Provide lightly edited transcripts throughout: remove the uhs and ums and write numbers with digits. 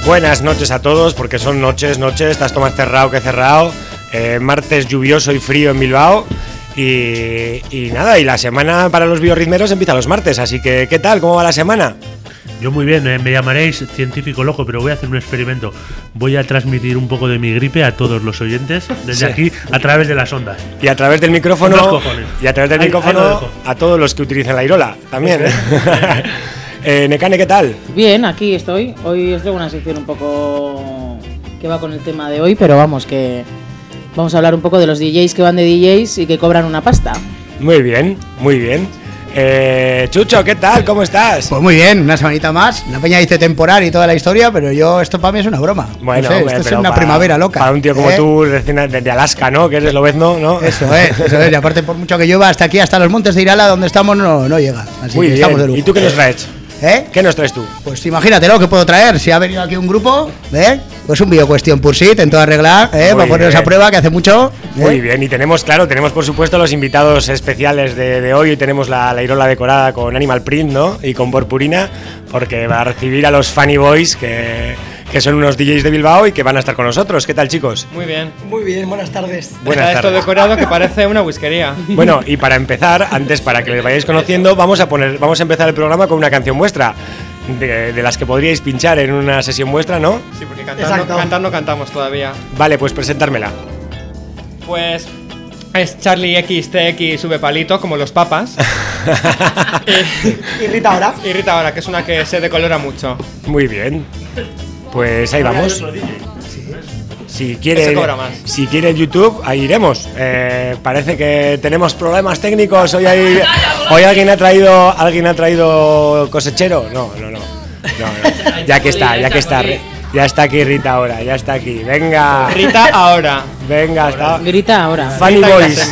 Buenas noches a todos, porque son noches, estás todo más cerrado que cerrado. Martes lluvioso y frío en Bilbao. Y nada, y la semana para los biorritmeros empieza los martes, así que ¿qué tal? ¿Cómo va la semana? Yo muy bien, me llamaréis científico loco, pero voy a hacer un experimento. Voy a transmitir un poco de mi gripe a todos los oyentes desde aquí a través de las ondas. Y a través del micrófono. Y a través del micrófono a todos los que utilicen la Irola también. Nekane, ¿qué tal? Bien, aquí estoy. Hoy os traigo una sección un poco que va con el tema de hoy, pero vamos, que vamos a hablar un poco de los DJs que van de DJs y que cobran una pasta. Muy bien, muy bien. Chucho, ¿qué tal? ¿Cómo estás? Pues muy bien, una semanita más. La peña dice temporal y toda la historia, pero esto para mí es una broma. Bueno, no sé, esto es una primavera loca. Para un tío como tú, de Alaska, ¿no? Que eres esloveno, ¿no? Eso es. Y aparte, por mucho que llueva, hasta aquí, hasta los montes de Irala, donde estamos, no llega. Así muy que bien. estamos de lujo. ¿Y tú qué nos traes? ¿Qué nos traes tú? Pues imagínate lo que puedo traer. Si ha venido aquí un grupo, pues un BioQuestion Pursuit en toda regla, para ponernos a prueba, que hace mucho. Muy bien, y tenemos por supuesto los invitados especiales de hoy. Hoy tenemos la Irola decorada con Animal Print, ¿no? Y con Purpurina, porque va a recibir a los Funny Boys, que son unos DJs de Bilbao y que van a estar con nosotros. ¿Qué tal, chicos? Muy bien, buenas tardes. Buenas tardes. Esto decorado que parece una whiskería. Bueno, y para empezar, antes, para que les vayáis conociendo, vamos a empezar el programa con una canción vuestra, de las que podríais pinchar en una sesión vuestra, ¿no? Sí, porque cantar no cantamos todavía. Vale, pues presentármela. Pues es Charlie XTX sube palito, como los papas. Y Rita Ora, que es una que se decolora mucho. Muy bien. Pues ahí vamos. Si quiere YouTube, ahí iremos. Parece que tenemos problemas técnicos. Hoy alguien ha traído cosechero. No. Ya está aquí Rita ahora, ya está aquí. Venga. Rita ahora. Venga, está. Grita ahora. Funny Boys.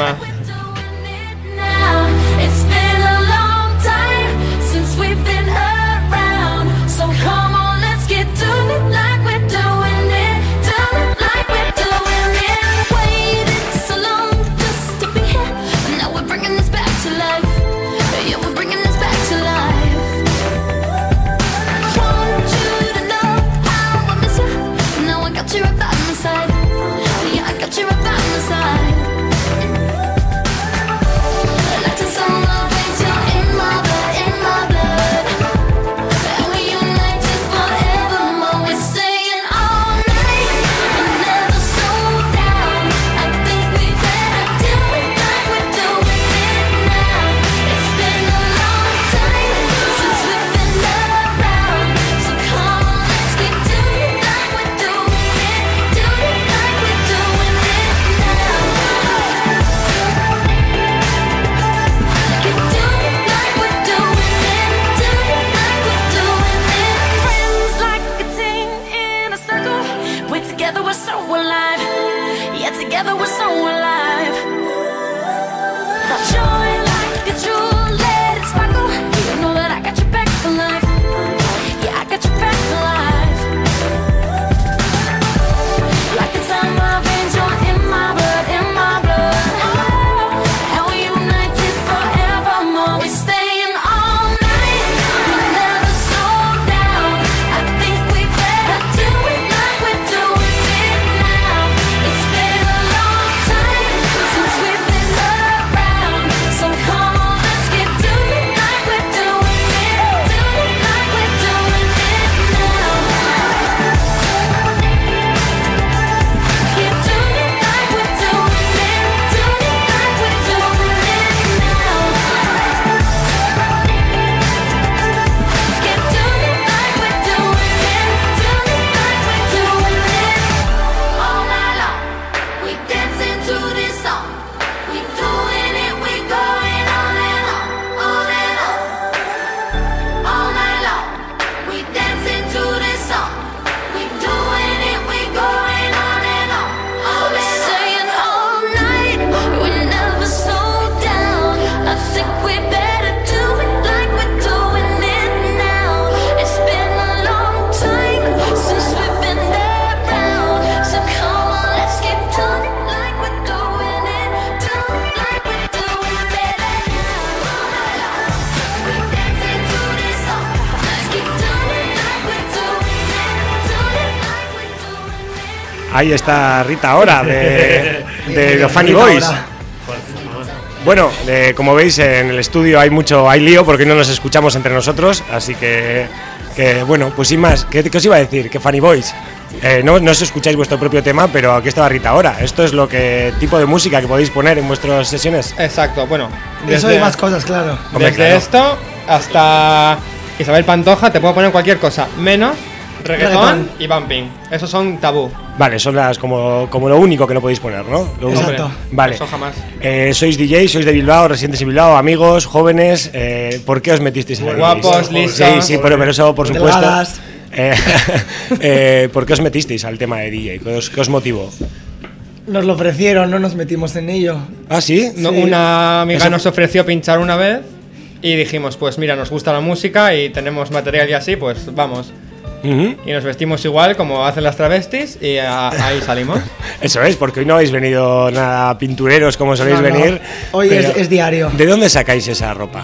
Ahí está Rita ahora, de los Funny Boys. Bueno, como veis en el estudio hay lío porque no nos escuchamos entre nosotros, así que bueno, pues sin más, ¿qué os iba a decir? Que Funny Boys, no os escucháis vuestro propio tema, pero aquí estaba Rita ahora. Esto es lo tipo de música que podéis poner en vuestras sesiones. Exacto, bueno. Eso y más cosas, claro. Desde claro. esto hasta Isabel Pantoja te puedo poner cualquier cosa, menos reggaetón y bumping. Esos son tabú. Vale, son como lo único que no podéis poner, ¿no? Exacto. Hombre, Vale. Eso jamás. Sois DJs, sois de Bilbao, residentes en Bilbao, amigos, jóvenes. ¿Por qué os metisteis en el Guapos, listos. Sí, pero eso por supuesto. Delgadas. ¿Por qué os metisteis al tema de DJ? ¿Qué os motivó? Nos lo ofrecieron, no nos metimos en ello. ¿Ah, sí? No, una amiga nos ofreció pinchar una vez y dijimos, pues mira, nos gusta la música y tenemos material y así, pues vamos. Uh-huh. Y nos vestimos igual como hacen las travestis y ahí salimos. Eso es, porque hoy no habéis venido nada pintureros como soléis No, no. venir. Hoy pero es diario. ¿De dónde sacáis esa ropa?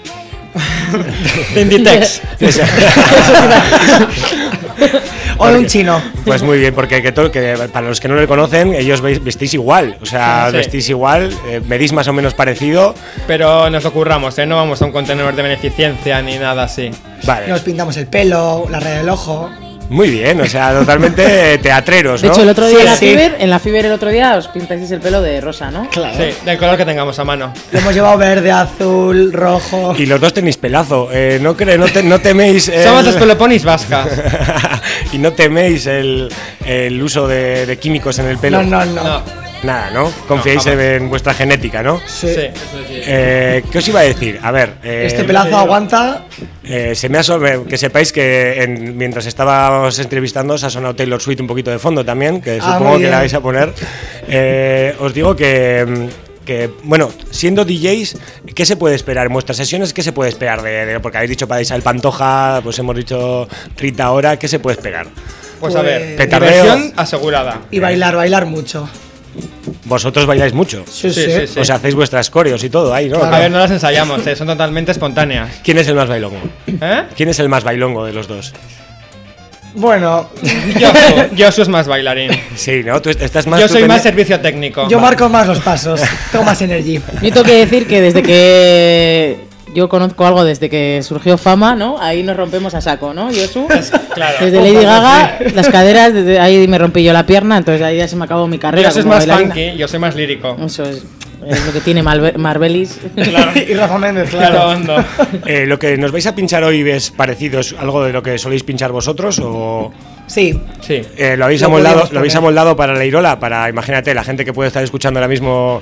De Inditex. O de un chino. Pues muy bien, porque que para los que no le conocen, ellos vestís igual. O sea, Sí. vestís igual, medís más o menos parecido. Pero nos lo curramos, ¿eh? No vamos a un contenedor de beneficencia ni nada así. Vale, Nos pintamos el pelo, la raya del ojo. muy bien, o sea, totalmente teatreros, De ¿no? hecho, el otro día Sí, en la Fiber el otro día os pintasteis el pelo de rosa, ¿no? Claro. Sí, del color que tengamos a mano. Lo hemos llevado verde, azul, rojo. Y los dos tenéis pelazo, no teméis... Somos los peloponis vascas. Y no teméis el uso de químicos en el pelo. No. No. Nada, ¿no? Confiáis jamás. en vuestra genética, ¿no? Sí. Sí. ¿Qué os iba a decir? A ver... Este pelazo aguanta. que sepáis que mientras estábamos entrevistando ha sonado Taylor Swift un poquito de fondo también, que Ah, supongo muy que bien. la vais a poner. Os digo que, bueno, siendo DJs, ¿qué se puede esperar en vuestras sesiones? ¿Qué se puede esperar porque habéis dicho para Isabel Pantoja, pues hemos dicho Rita ahora, ¿qué se puede esperar? Pues a ver, Petardeo. diversión asegurada. Y bailar mucho. Vosotros bailáis mucho. Sí. O sea, hacéis vuestras coreos y todo ahí, ¿no? Claro. A ver, no las ensayamos, son totalmente espontáneas. ¿Quién es el más bailongo? ¿Eh? ¿Quién es el más bailongo de los dos? Bueno, Josu es más bailarín. Sí, ¿no? Tú estás más... Yo soy tú más pendiente- servicio técnico. yo marco más los pasos. Tengo más energía. Yo tengo que decir que desde que yo conozco algo desde que surgió Fama, ¿no? Ahí nos rompemos a saco, ¿no, Josu? Claro. Desde Lady Gaga, las caderas, desde ahí me rompí yo la pierna, entonces ahí ya se me acabó mi carrera. Josu es como más bailarina. funky, yo soy más lírico. Eso es lo que tiene Marbelis. Y Rafa Méndez, Claro, claro. hondo. ¿Lo que nos vais a pinchar hoy es parecido? ¿Es algo de lo que soléis pinchar vosotros o...? Sí. Sí. ¿Lo habéis Lo amoldado, podríamos lo habéis poner. amoldado para la Irola? Para, imagínate, la gente que puede estar escuchando ahora mismo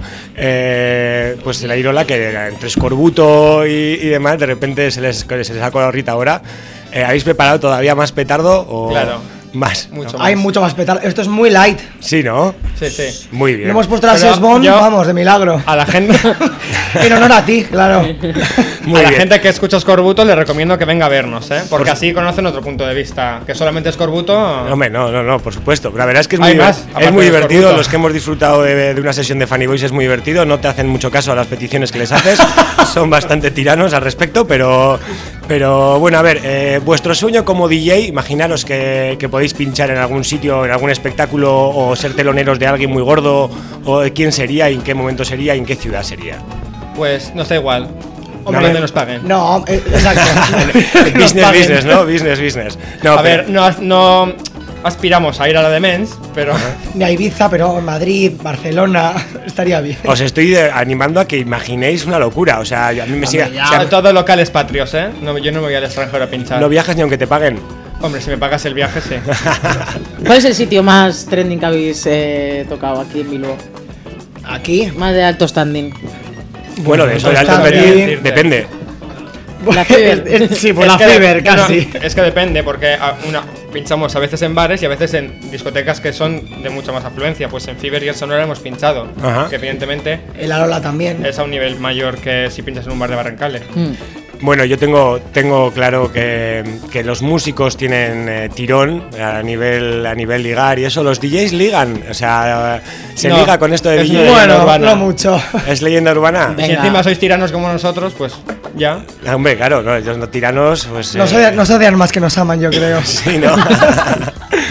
pues la Irola, que entre escorbuto y demás, de repente se les ha colado Rita ahora. ¿Habéis preparado todavía más petardo o Claro. más? Mucho ¿no? Hay mucho más petardo. Esto es muy light. Sí, ¿no? Sí, sí. Muy Le bien. hemos puesto la Pero Sesbon, yo- vamos, de milagro. A la gente, En honor a ti, claro. Muy a la bien. gente que escucha Escorbuto le recomiendo que venga a vernos, ¿eh? Porque así conocen otro punto de vista. Que solamente Escorbuto. Hombre, no, por supuesto. La verdad es que es Hay muy, más, es aparte muy de divertido. Escorbuto. Los que hemos disfrutado de una sesión de Funny Boys es muy divertido. No te hacen mucho caso a las peticiones que les haces. Son bastante tiranos al respecto, pero bueno, a ver, vuestro sueño como DJ, imaginaros que podéis pinchar en algún sitio, en algún espectáculo o ser teloneros de alguien muy gordo, o de quién sería, y en qué momento sería, y en qué ciudad sería. Pues nos da igual. Hombre, Donde nos paguen. No, exacto. Business, Nos paguen. business, ¿no? Business. No, A pero- ver, no aspiramos a ir a la de Mens, pero. Ni a Ibiza, pero Madrid, Barcelona, estaría bien. os estoy animando a que imaginéis una locura. O sea, a mí me sigue. ya. o sea, Todo locales patrios, ¿eh? No, yo no me voy al extranjero a pinchar. no viajas ni aunque te paguen. Hombre, si me pagas el viaje, sí. ¿Cuál es el sitio más trending que habéis tocado aquí en Bilbao? Aquí. Más de alto standing. Bueno, de eso de pues alto también. standing depende. La Fiber. Sí, por Es la que Fiber, no, casi. es que depende, porque pinchamos a veces en bares y a veces en discotecas que son de mucha más afluencia. Pues en Fiber y en Sonora hemos pinchado, Ajá. que evidentemente El Arola también. es a un nivel mayor que si pinchas en un bar de Barrancales. Bueno, yo tengo claro que los músicos tienen tirón a nivel ligar y eso. Los DJs ligan, o sea, se No, liga con esto de es DJ. leyenda Bueno, urbana. no mucho. ¿Es leyenda urbana? Y si Venga. encima sois tiranos como nosotros, pues ya. Ah, hombre, claro, no, ellos no tiranos, pues. Nos odian más que nos aman, yo creo. Sí, ¿no?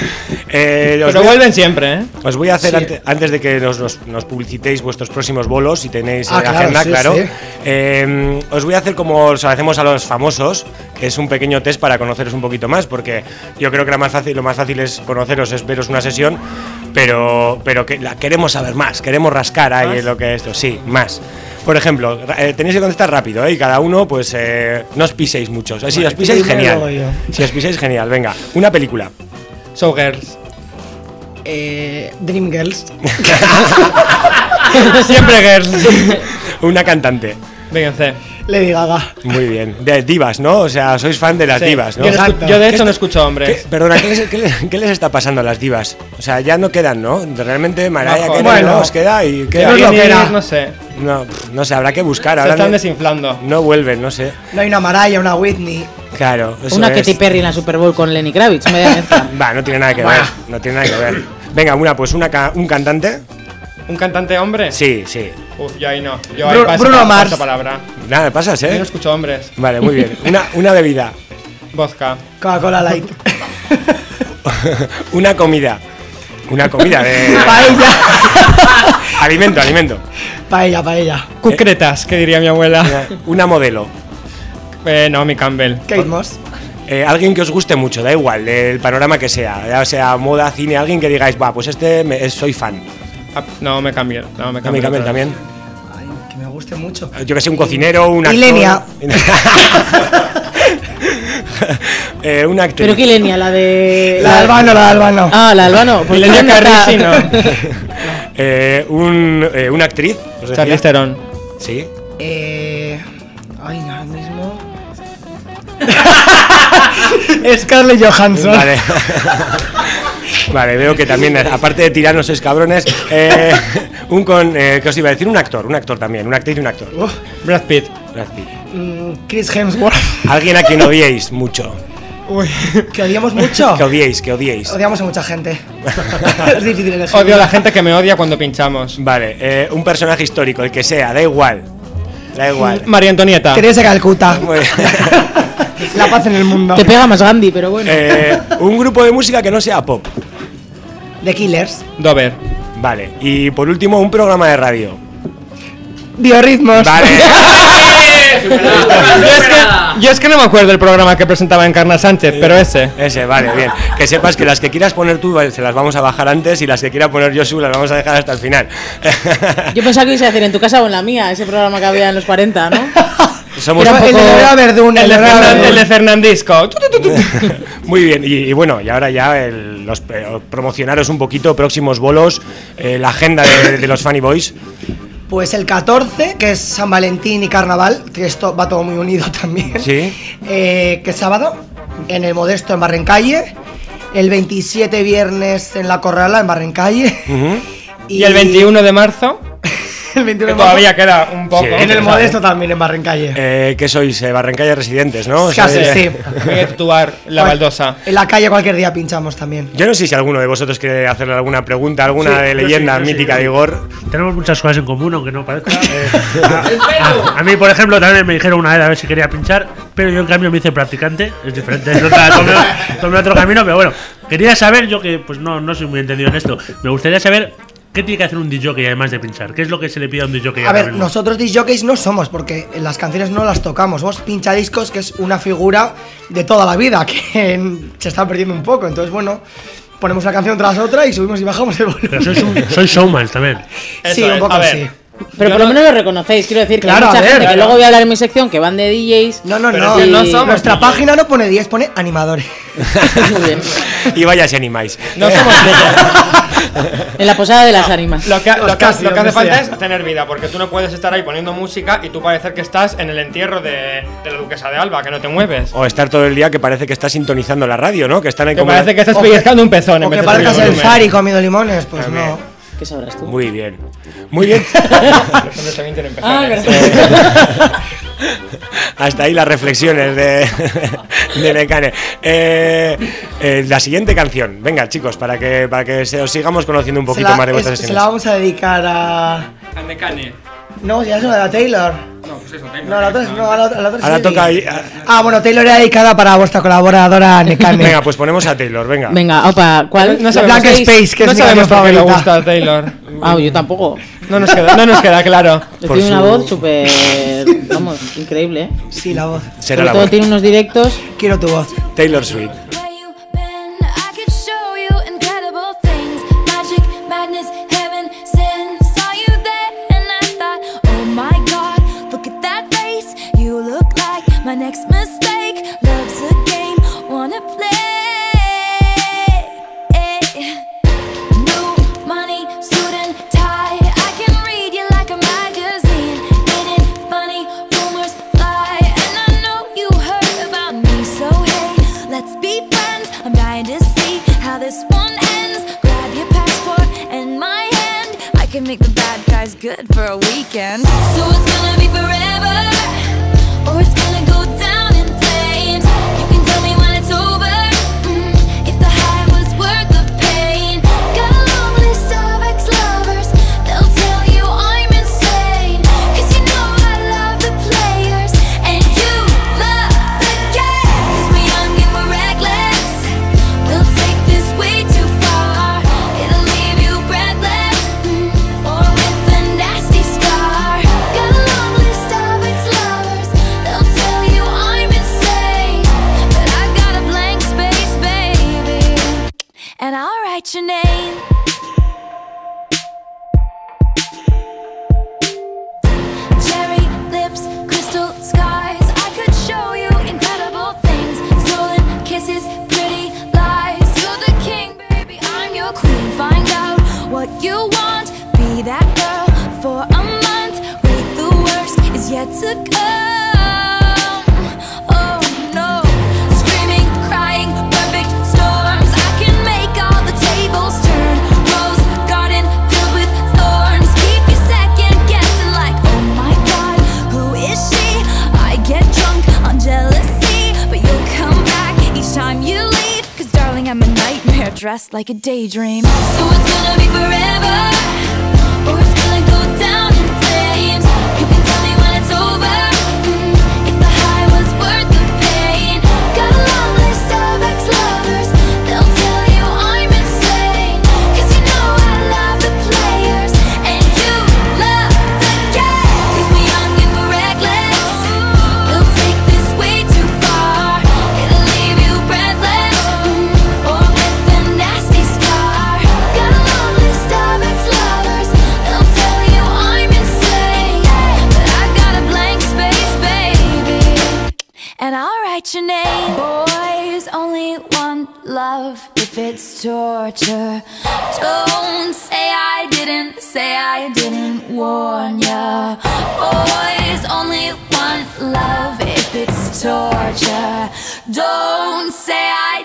Pero vuelven siempre, ¿eh? Os voy a hacer, antes de que nos publicitéis vuestros próximos bolos, si tenéis agenda, claro. Os voy a hacer como os hacemos a los famosos, que es un pequeño test para conoceros un poquito más, porque yo creo que lo más fácil es conoceros, es veros una sesión, pero que queremos saber más, queremos rascar ahí en lo que es esto, sí, más. Por ejemplo, tenéis que contestar rápido, y cada uno, pues, no os piséis mucho. Si os pisáis, genial. Si os pisáis, genial. Venga, una película. Showgirls. Dreamgirls. Siempre girls. Una cantante. Vénganse. Lady Gaga. Muy bien. De divas, ¿no? O sea, sois fan de las divas, ¿no? Yo de hecho no escucho hombres. Perdona, ¿qué les está pasando a las divas? O sea, ya no quedan, ¿no? Realmente Mariah Carey bueno, no os queda y queda. No sé. No sé, habrá que buscar. Se están desinflando. No vuelven, no sé. No hay una Mariah, una Whitney. Claro. Eso una Katy Perry en la Super Bowl con Lenny Kravitz, media mezcla. Va, no tiene nada que ver. No tiene nada que ver. Venga, un cantante. ¿Un cantante hombre? Sí. Uf, yo ahí no. Yo ahí Bruno Mars. Palabra. Nada, pasas, ¿eh? Yo no escucho hombres. Vale, muy bien. Una bebida. Vodka. Coca-Cola Light. Una comida de... Paella. Alimento. Paella. Concretas, que diría mi abuela. Una modelo. No, mi Campbell. Kate Moss. Alguien que os guste mucho, da igual, del panorama que sea, ya sea moda, cine, alguien que digáis, va, pues soy fan. No, me cambié. Me Campbell también. Ay, que me guste mucho. Yo que sé, un cocinero, un actor. Ilenia. Una actriz. ¿Pero qué Ilenia? La de Albano. Ah, la Albano. Pues Ilenia Carrisi, no. Una actriz. Charlize Theron. Sí. Ay, ahora mismo. Scarlett Johansson. Vale. Vale, veo que también, aparte de tirarnos sois cabrones, ¿qué os iba a decir? Un actor también, una actriz y un actor. Brad Pitt. Chris Hemsworth. Alguien a quien odiéis mucho. Uy, ¿que odiamos mucho? Que odiéis. Odiamos a mucha gente. Es difícil elegir. Odio a la gente que me odia cuando pinchamos. Vale, un personaje histórico, el que sea, da igual. María Antonieta. Teresa Calcuta. Muy bien. La paz en el mundo. Te pega más Gandhi, pero bueno. Un grupo de música que no sea pop. The Killers. Dover. Vale, y por último, un programa de radio. Biorritmos. Vale. Yo es que no me acuerdo del programa que presentaba Encarna Sánchez, pero ese. Ese, vale, bien. Que sepas que las que quieras poner tú se las vamos a bajar antes y las que quiera poner Josu las vamos a dejar hasta el final. Yo pensaba que ibas a hacer en tu casa o en la mía, ese programa que había en los 40, ¿no? Somos Era el de Verdún, el de Fernandisco. Muy bien, y bueno, y ahora ya promocionaros un poquito, próximos bolos, la agenda de los Funny Boys. Pues el 14, que es San Valentín y Carnaval, que esto va todo muy unido también. Sí. Que es sábado, en el Modesto, en Barrencalle. El 27, viernes, en La Corrala, en Barrencalle. Y el 21 de marzo. El 21 de marzo. Todavía queda un poco. Sí, En el Modesto también, en Barrencalle. ¿Qué sois? Barrencalle residentes, ¿no? Casi, sí. Voy a tatuar la baldosa. En la calle cualquier día pinchamos también. Yo no sé si alguno de vosotros quiere hacerle alguna pregunta, alguna de leyenda mítica de Igor. Tenemos muchas cosas en común, aunque no parezca. A mí, por ejemplo, también me dijeron una vez a ver si quería pinchar, pero yo en cambio me hice practicante. Es diferente, tomé otro camino, pero bueno. Quería saber, yo que pues no soy muy entendido en esto, me gustaría saber qué tiene que hacer un DJ además de pinchar. ¿Qué es lo que se le pide a un DJ? A ver, nosotros DJs no somos, porque las canciones no las tocamos. Somos pinchadiscos, que es una figura de toda la vida, que se está perdiendo un poco. Entonces, bueno, ponemos una canción tras otra y subimos y bajamos el volumen. Pero sois showmans también. Sí, un poco así. Pero por lo menos lo reconocéis, quiero decir que Claro, hay mucha a ver, gente que claro. luego voy a hablar en mi sección que van de DJs. No, Pero que no somos Nuestra DJs. página no pone 10, pone animadores. Muy bien. Y vaya si animáis. No somos En la posada de las ánimas. Lo que casi, hace donde falta sea. es tener vida, porque tú no puedes estar ahí poniendo música y tú parecer que estás en el entierro de la duquesa de Alba, que no te mueves. O estar todo el día que parece que está sintonizando la radio, ¿no? Que están ahí Que como... parece que estás pellizcando un pezón en O vez que de subir parezcas el volumen. Zari comiendo limones, pues También. no. ¿Qué sabrás tú? Muy bien. Muy bien. Los hombres también tienen Ah, pezones. verdad. Hasta ahí las reflexiones de Mecane. La siguiente canción. Venga, chicos, para que os sigamos conociendo un poquito más de vuestras Se la vamos a dedicar a. Cane. No, ya es una de la Taylor. No, No, la otra es. No, la otra Ahora sí. toca ahí. Bueno, Taylor era dedicada para vuestra colaboradora Nekane. Venga, pues ponemos a Taylor, venga. Venga, opa, ¿cuál? No Blank Space, que no es mi sabemos canción por qué le favorita. gusta a Taylor. Yo tampoco. No nos queda claro. Por Tiene una su- voz súper, vamos, increíble, ¿eh? Sí, la voz. Será Sobre la todo voz. tiene unos directos. Quiero tu voz. Taylor Swift. Where you been? I could show you incredible things. Magic, madness, heaven, sin. Saw you there and I thought, oh my God, look at that face. You look like my next mistake. Love's a game, wanna play. New money, suit and tie. I can read you like a magazine. Ain't it funny? Rumors fly, and I know you heard about me. So hey, let's be friends. I'm dying to see how this one ends. Grab your passport and my hand. I can make the bad guys good for a weekend. So it's gonna be forever, or it's gonna go down in flames. You can tell me when it's over, if the high was worth the pain. Got a long list of ex-lovers, they'll tell you I'm insane. 'Cause you know I love the players, and you love the game. 'Cause we're young and we're reckless, we'll take this way too far. It'll leave you breathless, or with a nasty scar. Got a long list of ex-lovers, they'll tell you I'm insane. But I got a blank space, baby, and I'll write your name. Cherry lips, crystal skies. I could show you incredible things. Stolen kisses, pretty lies. You're the king, baby, I'm your queen. Find out what you want. Be that girl for a month. Wait, the worst is yet to come. Oh no. Screaming, crying, perfect storms. I can make all the tables turn. Rose garden filled with thorns. Keep you second guessing like, oh my God, who is she? I get drunk on jealousy, but you'll come back each time you leave. 'Cause darling, I'm a nightmare dressed like a daydream. So it's gonna be forever, or it's gonna go down in flames. You can tell me when it's over, if the high was worth the pain. Got a long list of ex-lovers, they'll tell you I'm insane. 'Cause you know I love the players, and you love the game. 'Cause we're young and we're reckless, we'll take this way too far. It'll leave you breathless, or with a nasty scar. Got a long list of ex-lovers, they'll tell you I'm insane. But I got a blank space, baby, and I'll write your name. Boys only want love if it's torture. Don't say I didn't warn ya. Boys only want love if it's torture. Don't say I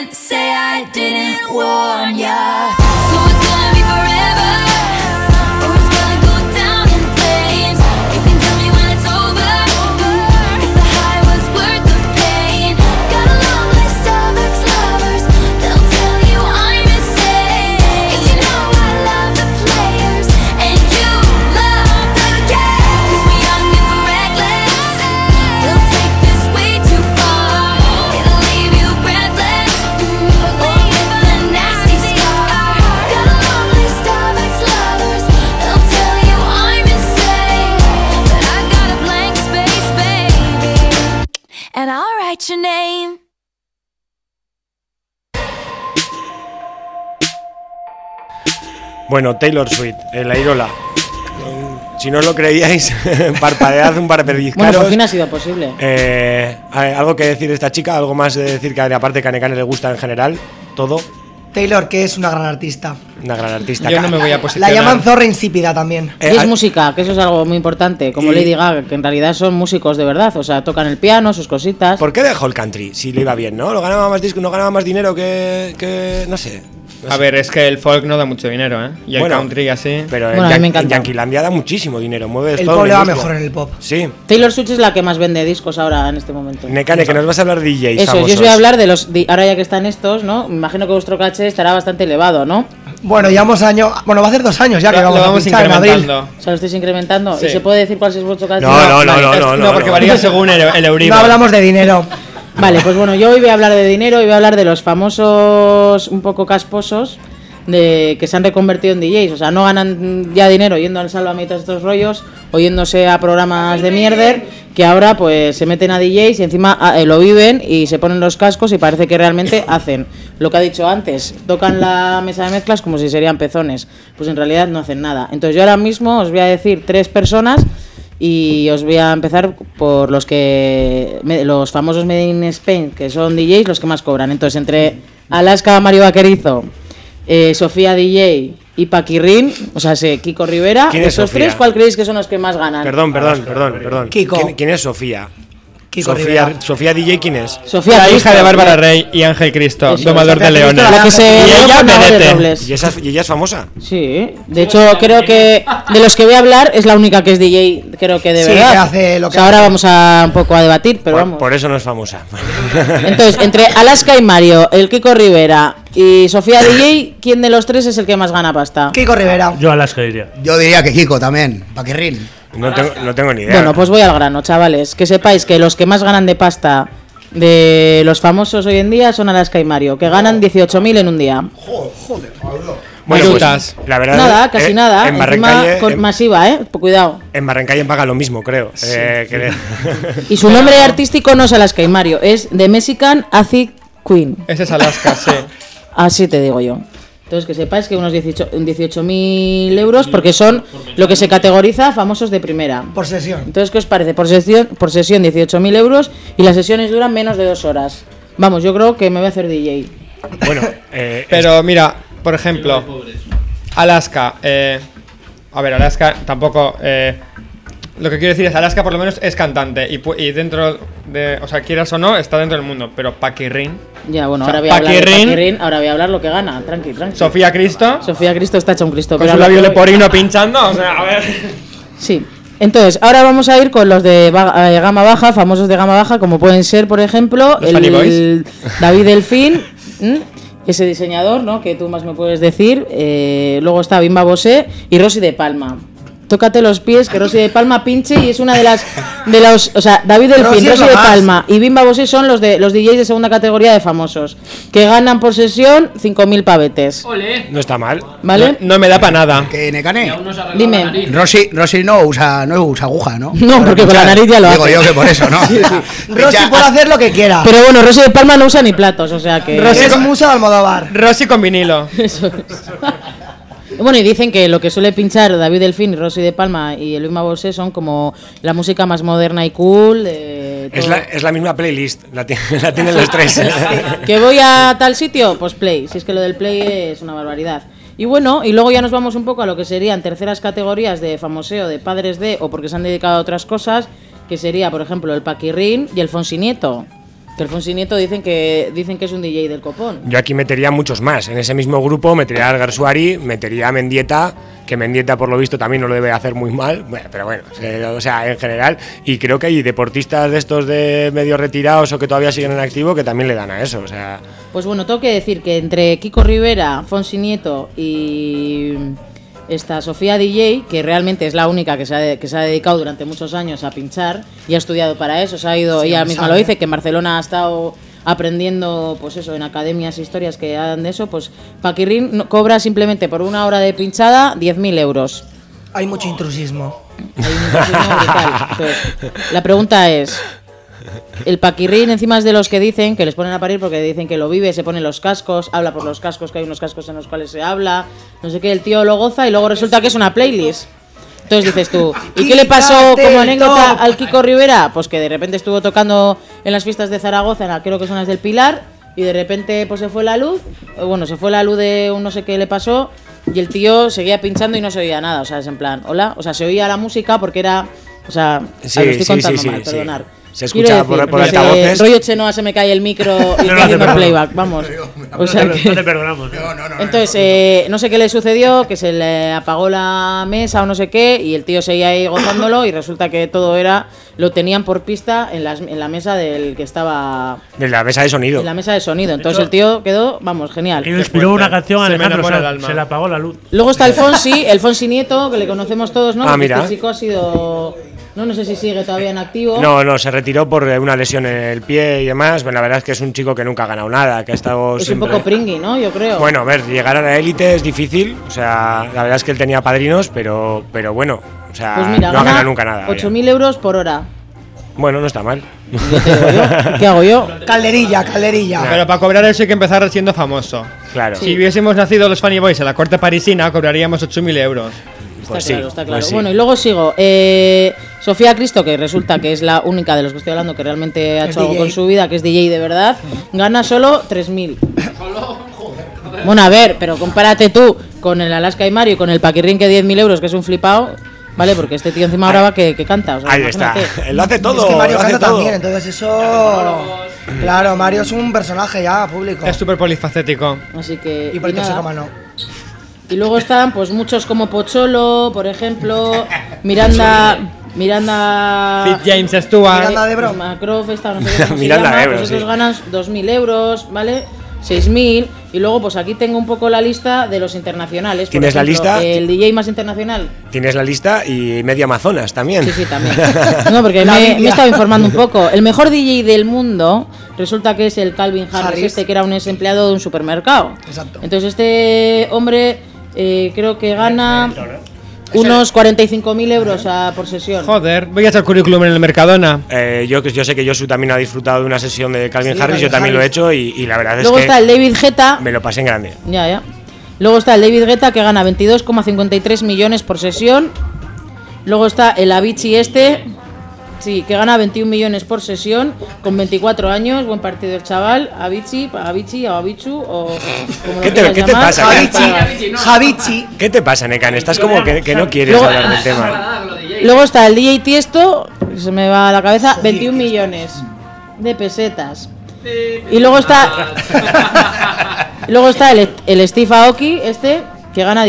didn't warn ya. So it's gonna be forever, or it's gonna go down in flames. You can tell me when it's over, if the high was worth the pain. Got a long list of ex-lovers, they'll tell you I'm insane. 'Cause you know I love the players, and you love the game. 'Cause we're young and we're reckless, we'll take this way too far. It'll leave you breathless, or with a nasty scar. Got a long list of ex-lovers, they'll tell you I'm insane. But I got a blank space, baby, and I'll write your name. Bueno, Taylor Swift, la Irola. Si no os lo creíais, parpadead un par de pellizcaros. Bueno, por fin ha sido posible. ¿Algo que decir de esta chica? ¿Algo más de decir que aparte que a Nekane le gusta en general? Todo. Taylor, que es una gran artista. Una gran artista. Yo no me voy a La posicionar. llaman zorra insípida también. Y es música, que eso es algo muy importante. Como y- Lady Gaga, que en realidad son músicos de verdad. O sea, tocan el piano, sus cositas. ¿Por qué dejó el country? Si le iba bien, ¿no? Lo ganaba más disco, no ganaba más dinero que no sé. A ver, es que el folk no da mucho dinero, ¿eh? Y el Bueno, country así. Pero Bueno, a mí me en encanta. Yanquilandia da muchísimo dinero, mueve El todo pop le la va industria. mejor en el pop. Sí. Taylor Swift es la que más vende discos ahora en este momento. Nekane, que nos vas a hablar de DJs Eso, famosos. yo os voy a hablar de los. Ahora ya que están estos, ¿no? Me imagino que vuestro caché estará bastante elevado, ¿no? Bueno, llevamos año. Bueno, va a ser 2 años ya que vamos a pinchar en abril. incrementando. O sea, lo estáis incrementando. Sí. ¿Y se puede decir cuál es vuestro caso? No, porque varía según el Euribor. No hablamos de dinero. Vale, pues bueno, yo hoy voy a hablar de dinero y voy a hablar de los famosos un poco casposos que se han reconvertido en DJs. O sea, no ganan ya dinero yendo al Sálvame y todos estos rollos, o yéndose a programas de mierder, que ahora pues se meten a DJs y encima lo viven y se ponen los cascos y parece que realmente hacen lo que ha dicho antes, tocan la mesa de mezclas como si serían pezones, pues en realidad no hacen nada. Entonces yo ahora mismo os voy a decir 3 personas y os voy a empezar por los famosos Made in Spain, que son DJs los que más cobran. Entonces entre Alaska, Mario Vaquerizo, Sofía DJ y Paquirrín, o sea, Kiko Rivera, esos Sofía? 3, ¿cuál creéis que son los que más ganan? Perdón. Kiko. ¿Quién es Sofía? Kiko Rivera. Sofía DJ, ¿quién es? Sofía La Cristo, hija de Bárbara Rey y Ángel Cristo, Eso, domador Sofía de leones. Cristo, la que se Y dio ella con Nabo de Benete. Robles. ¿Y ella es famosa? Sí, de hecho creo que de los que voy a hablar es la única que es DJ, creo que de Sí, verdad. que hace lo que O sea, ahora hace. vamos a un poco a debatir, pero vamos. Por eso no es famosa. Entonces, entre Alaska y Mario, el Kiko Rivera y Sofía DJ, ¿quién de los 3 es el que más gana pasta? Kiko Rivera. Yo Alaska diría. Yo diría que Kiko también, Paquirrín. No tengo ni idea. Bueno, pues voy al grano, chavales. Que sepáis que los que más ganan de pasta de los famosos hoy en día son Alaska y Mario, que ganan 18.000 en un día. Bueno, pues, Ayudas. la verdad, Nada, casi nada. En Encima Barrancalle, masiva, cuidado. en Barrancalle paga lo mismo, creo. Y su nombre artístico no es Alaska y Mario, es The Mexican Acid Queen. Ese es Alaska, sí. Así te digo yo. Entonces, que sepáis que unos 18.000 euros, porque son lo que se categoriza famosos de primera. Por sesión. Entonces, ¿qué os parece? Por sesión 18.000 euros y las sesiones duran menos de 2 horas. Vamos, yo creo que me voy a hacer DJ. Bueno, Pero mira, por ejemplo, Alaska. A ver, Alaska tampoco. Lo que quiero decir es, Alaska por lo menos es cantante y dentro de, o sea, quieras o no, está dentro del mundo. Pero Paquirrín, Ya, bueno, O sea, ahora voy a hablar de Paquirrín. Paquirrín, ahora voy a hablar lo que gana. Tranqui. Sofía Cristo, Sofía Cristo está hecha un Cristo. con pero su a lo labio que voy- leporino pinchando, o sea, a ver. Sí. Entonces, ahora vamos a ir con los de gama baja, famosos de gama baja, como pueden ser, por ejemplo, Los Funny el David Delfín, ese diseñador, ¿no? Que tú más me puedes decir. Luego está Bimba Bosé y Rosy de Palma. Tócate los pies, que Rosy de Palma pinche y es una de los, o sea, David Delfín, Rosy es Rosy lo de más. Palma y Bimba Bosé son los DJs de segunda categoría de famosos, que ganan por sesión 5.000 pavetes. no está mal. ¿Vale? No me da para nada. Que Necane. Dime. Rosy no usa aguja, ¿no? No, porque con la nariz ya lo Digo hace. yo que por eso, ¿no? Rosy puede hacer lo que quiera. Pero bueno, Rosy de Palma no usa ni platos, o sea que... Es musa de Almodóvar. Rosy con vinilo. Eso es. Bueno, y dicen que lo que suele pinchar David Delfín, Rosy de Palma y el Bimba Bosé son como la música más moderna y cool. Es la misma playlist, la tienen los 3. ¿Que voy a tal sitio? Pues Play. Si es que lo del Play es una barbaridad. Y bueno, y luego ya nos vamos un poco a lo que serían terceras categorías de famoseo, de padres de, o porque se han dedicado a otras cosas, que sería, por ejemplo, el Paquirrín y el Fonsi Nieto. Que el Fonsi Nieto dicen que es un DJ del copón. Yo aquí metería muchos más. En ese mismo grupo metería al Garsuari, metería a Mendieta, que Mendieta por lo visto también no lo debe hacer muy mal, bueno, pero bueno, o sea, en general. Y creo que hay deportistas de estos de medio retirados o que todavía siguen en activo que también le dan a eso, o sea... Pues bueno, tengo que decir que entre Kiko Rivera, Fonsi Nieto y esta Sofía DJ, que realmente es la única que se ha dedicado durante muchos años a pinchar y ha estudiado para eso, se ha ido, ella misma lo dice, que en Barcelona ha estado aprendiendo, pues eso, en academias e historias que hagan de eso, pues Paquirrín cobra simplemente por una hora de pinchada 10.000 euros. Hay mucho intrusismo. Hay un intrusismo brutal. Entonces, la pregunta es, el Paquirrín encima es de los que dicen que les ponen a parir porque dicen que lo vive, se ponen los cascos, habla por los cascos, que hay unos cascos en los cuales se habla, no sé qué, el tío lo goza y luego resulta que es una playlist. Entonces dices tú, ¿y qué le pasó como anécdota al Kiko Rivera? Pues que de repente estuvo tocando en las fiestas de Zaragoza, creo que son las del Pilar, y de repente pues se fue la luz, de un no sé qué le pasó, y el tío seguía pinchando y no se oía nada, o sea, es en plan, hola, o sea, se oía la música porque era, o sea, Sí, lo estoy sí, contando sí, mal, sí. perdonar. Se escucha por altavoces. Rollo Chenoa se me cae el micro y estoy haciendo playback, vamos. O sea No te perdonamos. Entonces, no sé qué le sucedió, que se le apagó la mesa o no sé qué, y el tío seguía ahí gozándolo, y resulta que todo lo tenían por pista en la mesa del que estaba... De la mesa de sonido. En la mesa de sonido. Entonces el tío quedó, vamos, genial. Que inspiró una canción a Alejandro enamora el Sanz, alma. se le apagó la luz. Luego está el Fonsi Nieto, que le conocemos todos, ¿no? Ah, Porque mira. este chico ha sido... No sé si sigue todavía en activo. No, se retiró por una lesión en el pie y demás. Bueno, la verdad es que es un chico que nunca ha ganado nada, que ha estado Es siempre... un poco pringui, ¿no? Yo creo. Bueno, a ver, llegar a la élite es difícil. O sea, la verdad es que él tenía padrinos, pero bueno, o sea, Pues mira, no ha gana ganado nunca nada. 8.000 euros por hora. Bueno, no está mal. Ya te digo yo. ¿Qué hago yo? Calderilla. Pero para cobrar eso hay que empezar siendo famoso. Claro. Si hubiésemos nacido los Funny Boys en la corte parisina, cobraríamos 8.000 euros. Pues Está claro, sí, está claro. pues sí. Bueno, y luego sigo. Sofía Cristo, que resulta que es la única de los que estoy hablando que realmente ha hecho algo DJ. con su vida, que es DJ de verdad, gana solo 3.000. Bueno, a ver, pero compárate tú con el Alaska y Mario y con el Paquirrín, que 10.000 euros, que es un flipado, ¿vale? Porque este tío encima ahora va que canta. O sea, Ahí está. imagínate. Él lo hace todo. Es que Mario lo hace canta todo. también, entonces eso... Claro, Mario es un personaje ya público. Es súper polifacético. Así que. Y por nada. eso como no. Y luego están pues muchos como Pocholo, por ejemplo, Miranda James Stewart. Miranda de Ebro. Macroff, esta, no sé cómo se Miranda llama, de Ebro, pues sí. esos ganan 2.000 euros, ¿vale? 6.000. Y luego pues aquí tengo un poco la lista de los internacionales. Por ¿Tienes la ejemplo, lista? El DJ más internacional. Tienes la lista y media Amazonas también. Sí, también. No, porque La me he Biblia. estado informando un poco. El mejor DJ del mundo resulta que es el Calvin Harris, Harris. que era un ex empleado de un supermercado. Exacto. Entonces este hombre creo que gana unos 45.000 euros por sesión. Joder, voy a hacer currículum en el Mercadona. Yo sé que Josu también ha disfrutado de una sesión de Calvin Sí, Harris, yo Calvin también lo he Harris. hecho y la verdad es Luego que está el David Guetta. me lo pasé en grande. Ya. Luego está el David Guetta, que gana 22,53 millones por sesión. Luego está el Avicii sí, que gana 21 millones por sesión, con 24 años, buen partido el chaval. Avicii o Avichu, o como ¿Qué lo te quieras llamar. pasa? Javichi. ¿Qué te pasa, Necan? Estás como que no quieres Luego- hablar del tema. Luego está el DJ Tiesto, que se me va a la cabeza, 21 millones de pesetas. Y luego está el Steve Aoki, que gana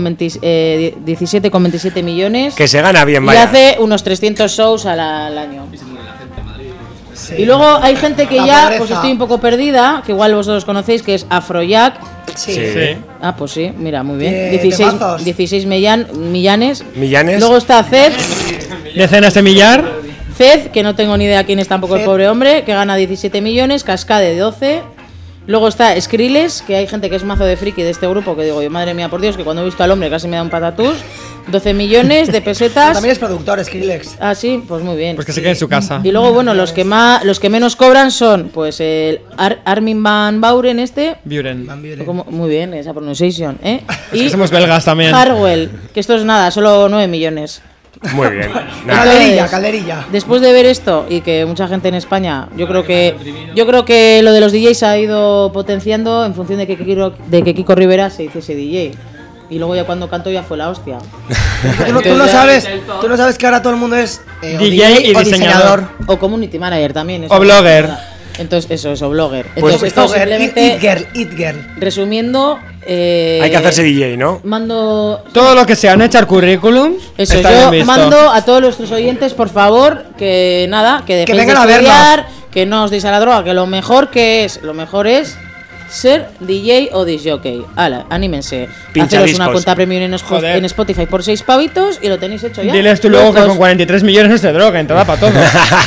17,27 millones. Que se gana bien, Y vaya. hace unos 300 shows al año. Y luego hay gente que La ya, pobreza. pues estoy un poco perdida, que igual vosotros conocéis, que es Afrojack. Sí. Sí. Ah, pues sí, mira, muy bien. De 16 mazos. millanes. Millanes. Luego está Zed, Decenas de millar. que no tengo ni idea quién es tampoco el Zed. pobre hombre, que gana 17 millones, Cascade 12. Luego está Skrillex, que hay gente que es mazo de friki de este grupo, que digo yo, madre mía, por Dios, que cuando he visto al hombre casi me da un patatús. 12 millones de pesetas. También es productor, Skrillex. Ah, sí, pues muy bien. Pues que se quede en su casa. Y luego, bueno, los que menos cobran son, pues, el Armin van Buuren Buren. muy bien, esa pronunciación, ¿eh? Es que somos belgas también. Harwell, que esto es nada, solo 9 millones. Muy bien. Nada. Entonces, Calderilla. Después de ver esto y que mucha gente en España, yo creo que lo de los DJs se ha ido potenciando en función de que Kiko Rivera se hiciese DJ. Y luego ya cuando canto ya fue la hostia. Tú no sabes que ahora todo el mundo es o DJ y o diseñador. O community manager también. eso O blogger. es verdad. Entonces, eso es, o blogger. Pues Entonces, esto simplemente, It Girl. resumiendo, Hay que hacerse DJ, ¿no? mando... Todo lo que sean echar currículums. Eso, está yo bien visto. mando a todos nuestros oyentes, por favor, que nada, que dejéis de vengan a vernos. estudiar, que no os deis a la droga, que lo mejor es ser DJ o disjockey. Hala, anímense. Pincha Haceros discos. una cuenta premium en Joder. Spotify por 6 pavitos y lo tenéis hecho ya. Diles tú luego que Locos. con 43 millones no se droga, entrada para todo.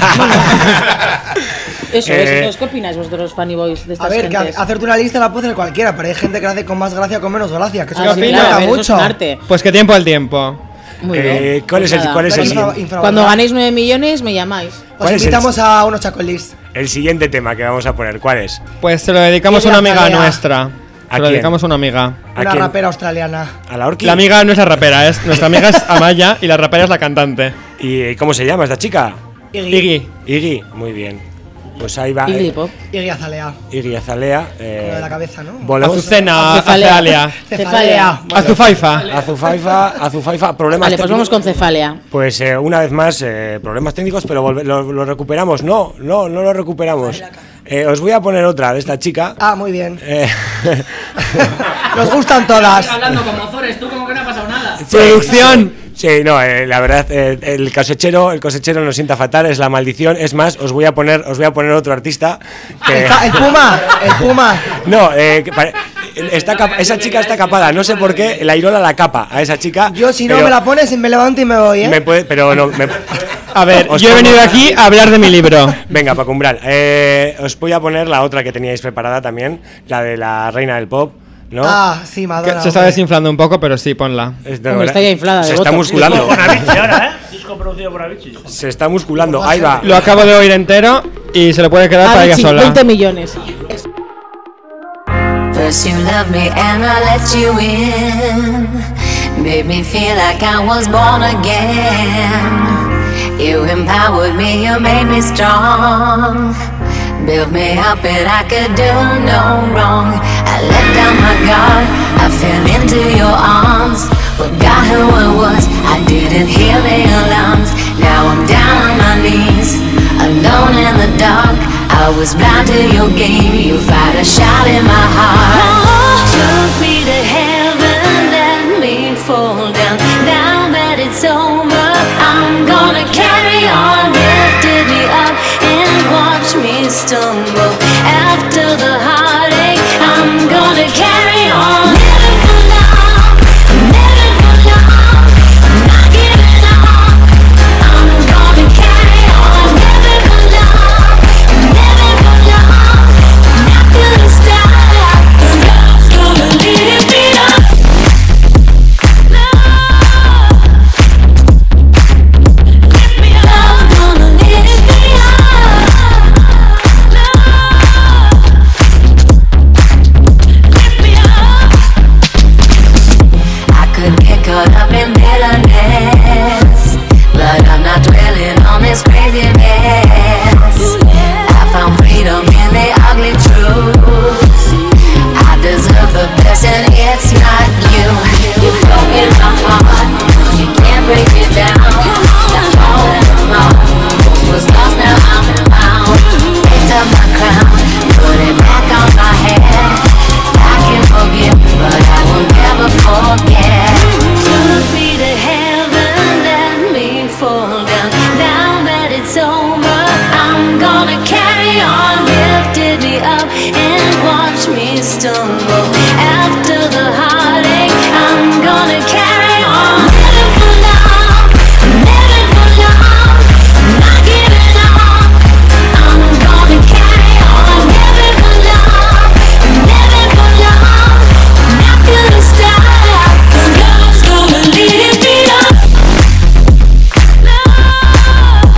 Eso es. Entonces, ¿qué opináis vosotros, Funny Boys, de A estas ver, que gentes? hacerte una lista la puede hacer cualquiera, pero hay gente que la hace con más gracia o con menos gracia. Que eso Ah, me sí, opina? claro, a importa ver, eso es mucho. un arte. Pues que tiempo al tiempo. Muy bien. ¿Cuál es el- nada. cuál es Pero el infra- siguiente? Cuando infravalorado. ganéis 9 millones, me llamáis. ¿Cuál Os es invitamos a unos chacolis. El siguiente tema que vamos a poner, ¿cuál es? Pues se lo dedicamos a una amiga Jalea. nuestra. ¿A Se lo quién? dedicamos a una amiga. ¿A Una quién? rapera australiana. ¿A la Orki? La amiga no es la rapera, es nuestra amiga es Amaya y la rapera es la cantante. ¿Y cómo se llama esta chica? Iggy. Iggy, muy bien. Pues ahí va. Iggy Pop. Iggy Azalea. Iggy Azalea. Lo de la cabeza, ¿no? Volvemos. Azucena, Cefalea. Cefalea. Cefalea. Azufaifa. Problemas Vale, pues técnicos. vamos con Cefalea. Pues una vez más, problemas técnicos, pero lo recuperamos. No lo recuperamos. Os voy a poner otra de esta chica. Ah, muy bien. Nos gustan todas. Hablando como Zores, tú como que no ha pasado nada. Producción. Sí, no, la verdad, el cosechero nos sienta fatal, es la maldición. Es más, os voy a poner otro artista. Que... El Puma. No, esa chica está capada, no sé por qué, la Irola la capa a esa chica. Yo si no me la pones, me levanto y me voy, A ver, yo he venido aquí a hablar de mi libro. Venga, Paco Umbral, os voy a poner la otra que teníais preparada también, la de la reina del pop, ¿no? Ah, sí, Madonna. Se está desinflando un poco, pero sí, ponla. Hombre, está ya inflada de se está votos. musculando. Con Avicii ahora, Disco producido por Avicii. Se está musculando, ahí va. Lo acabo de oír entero y se lo puede quedar para ella Avicii, sola. 20 millones. First you loved me and I let you in. Made me feel like I was born again. You empowered me, you made me strong. Built me up and I could do no wrong. I let down my guard, I fell into your arms. Forgot who I was, I didn't hear the alarms. Now I'm down on my knees, alone in the dark. I was blind to your game, you fired a shot in my heart. Took me to heaven, let me fall down. Now that it's over, I'm gonna carry on. Lifted me up and watch me stumble. After the heartache, I'm gonna carry on. Living for love, living for love. I'm not giving up. I'm gonna carry on. Living for love, living for love. I'm not gonna stop. Love's gonna lift me up. Love, lift me up. Love's gonna lift me up. Love, lift me up. I could get caught up in bitterness, but I'm not dwelling on this crazy mess. I found freedom in the ugly truth. I deserve the best and it's not you. You've broken my heart, you can't break it down. Now falling apart, was lost, now I'm found. Picked up my crown, put it back on my head. I can forgive, but I will never forget. Took me to heaven, let me fall down. Now that it's over, I'm gonna carry on. Lifted me up and watch me stumble. After the heartache, I'm gonna carry on. Living for love, living for love. I'm not giving up. I'm gonna carry on. Living for love, living for love. I'm not gonna stop. Love's gonna lift me up. Love,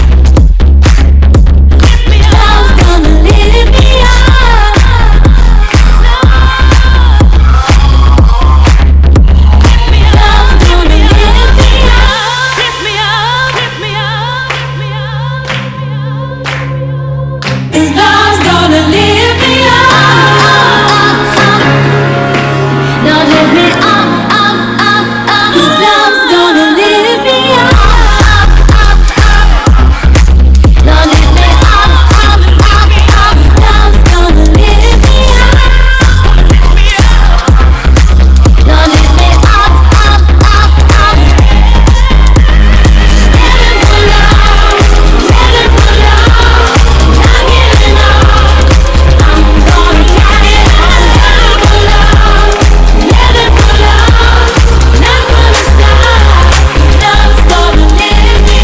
lift me up. Love's gonna lift me up. Love, lift me up. Love's gonna lift me up. Lift me up, lift me up, lift me up. Love's gonna lift me up. Now lift me up, up, up, up. Love's gonna lift me up. Now lift me up, up, up, up. Love's gonna lift me up. Now lift me up, up, up, up. Living for love, living for love. Not giving up. I'm gonna carry on. Living for love, living for love. Not gonna stop. Love's gonna lift me